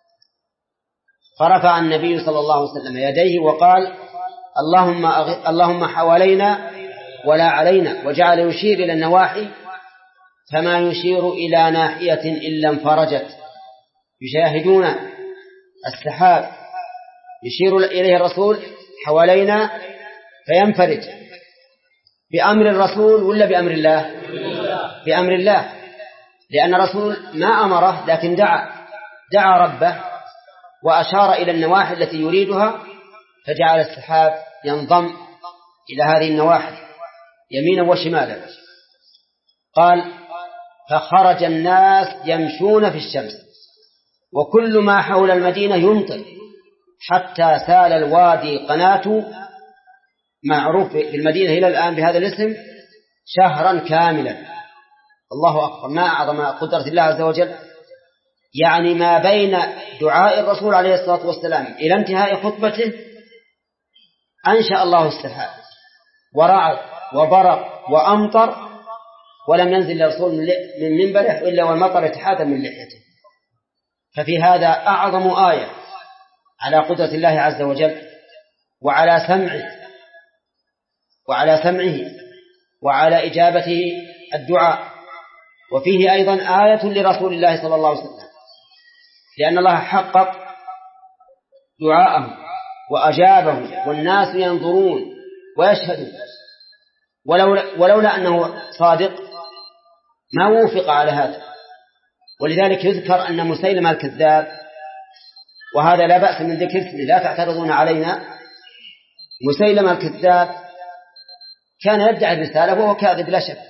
فرفع النبي صلى الله عليه وسلم يديه وقال اللهم أغ... اللهم حوالينا ولا علينا، وجعل يشير إلى النواحي فما يشير إلى ناحية إلا انفرجت. يشاهدون السحاب يشير إليه الرسول حوالينا فينفرج بأمر الرسول ولا بأمر الله؟ بأمر الله، لأن الرسول ما أمره لكن دعا دعا ربه وأشار إلى النواحي التي يريدها فجعل السحاب ينضم إلى هذه النواحي يمينا وشمالا. قال فخرج الناس يمشون في الشمس وكل ما حول المدينة يمطر حتى سال الوادي قناة، معروف في المدينة إلى الآن بهذا الاسم، شهرا كاملا. الله أكبر، ما أعظم قدرة الله عز وجل. يعني ما بين دعاء الرسول عليه الصلاة والسلام إلى انتهاء خطبته أنشأ الله السحاب ورعد وبرق وأمطر، ولم ينزل الرسول من منبره إلا والمطر يتحاذر من لحيته. ففي هذا أعظم آية على قدرة الله عز وجل وعلى سمعه وعلى سمعه وعلى إجابته الدعاء. وفيه أيضا آية لرسول الله صلى الله عليه وسلم، لأن الله حقق دعاءه وأجابه والناس ينظرون ويشهدون، ولولا, ولولا أنه صادق ما وفق على هذا. ولذلك يذكر أن مسيلمة الكذاب، وهذا لا بأس من ذكر اسمه لا تعترضون علينا، مسيلمة الكذاب كان يدعي الرسالة وهو كاذب لا شك.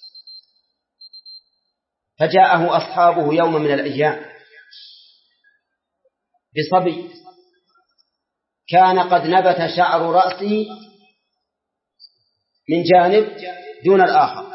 فجاءه أصحابه يوم من الأيام بصبي كان قد نبت شعر رأسه من جانب دون الآخر،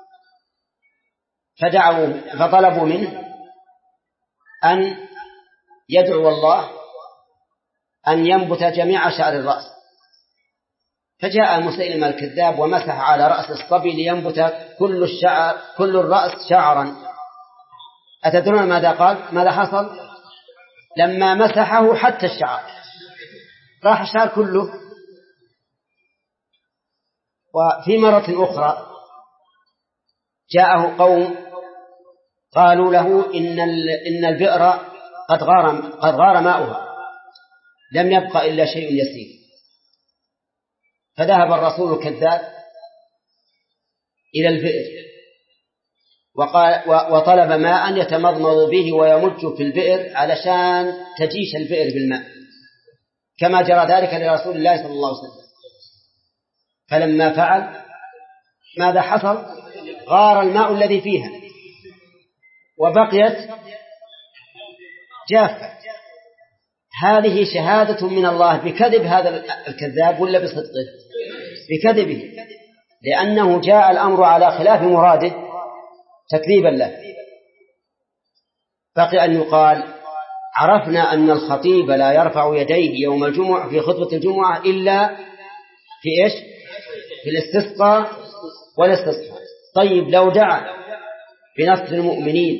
فدعوا فطلبوا منه أن يدعو الله أن ينبت جميع شعر الرأس. فجاء مسيلمة الكذاب ومسح على رأس الصبي لينبت كل الشعر كل الرأس شعرا. أتدرون ماذا قال؟ ماذا حصل؟ لما مسحه حتى الشعر راح الشعر كله. وفي مرة أخرى جاءه قوم قالوا له إن إن البئر قد غار قد غار ماؤها لم يبقى إلا شيء يسير. فذهب الرسول الكذاب إلى البئر وقال وطلب ماء يتمضمض به ويمج في البئر علشان تجيش البئر بالماء، كما جرى ذلك لرسول الله صلى الله عليه وسلم. فلما فعل ماذا حصل؟ غار الماء الذي فيها وبقيت جافة. هذه شهادة من الله بكذب هذا الكذاب ولا بصدقه؟ بكذبه، لأنه جاء الأمر على خلاف مراده تكذيبا له. بقي أن يقال عرفنا أن الخطيب لا يرفع يديه يوم الجمعة في خطبة الجمعة إلا في إيش؟ في الاستسقاء والاستصحاء. طيب لو دعا بنصر المؤمنين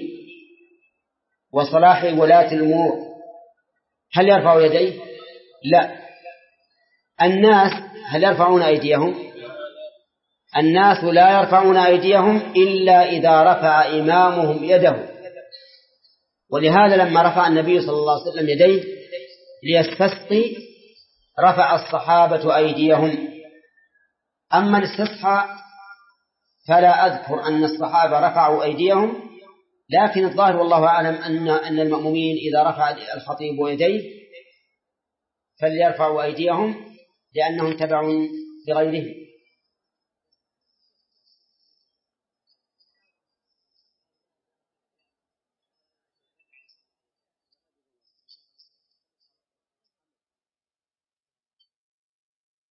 وصلاح ولاة الأمور هل يرفع يديه؟ لا. الناس هل يرفعون أيديهم؟ الناس لا يرفعون أيديهم إلا إذا رفع إمامهم يده. ولهذا لما رفع النبي صلى الله عليه وسلم يديه ليستسقي رفع الصحابة أيديهم. أما الاستصحاء فلا أذكر أن الصحابة رفعوا أيديهم، لكن الظاهر والله أعلم أن أن المأمومين إذا رفع الخطيب يديه فليرفعوا أيديهم لأنهم تبعون لغيرهم.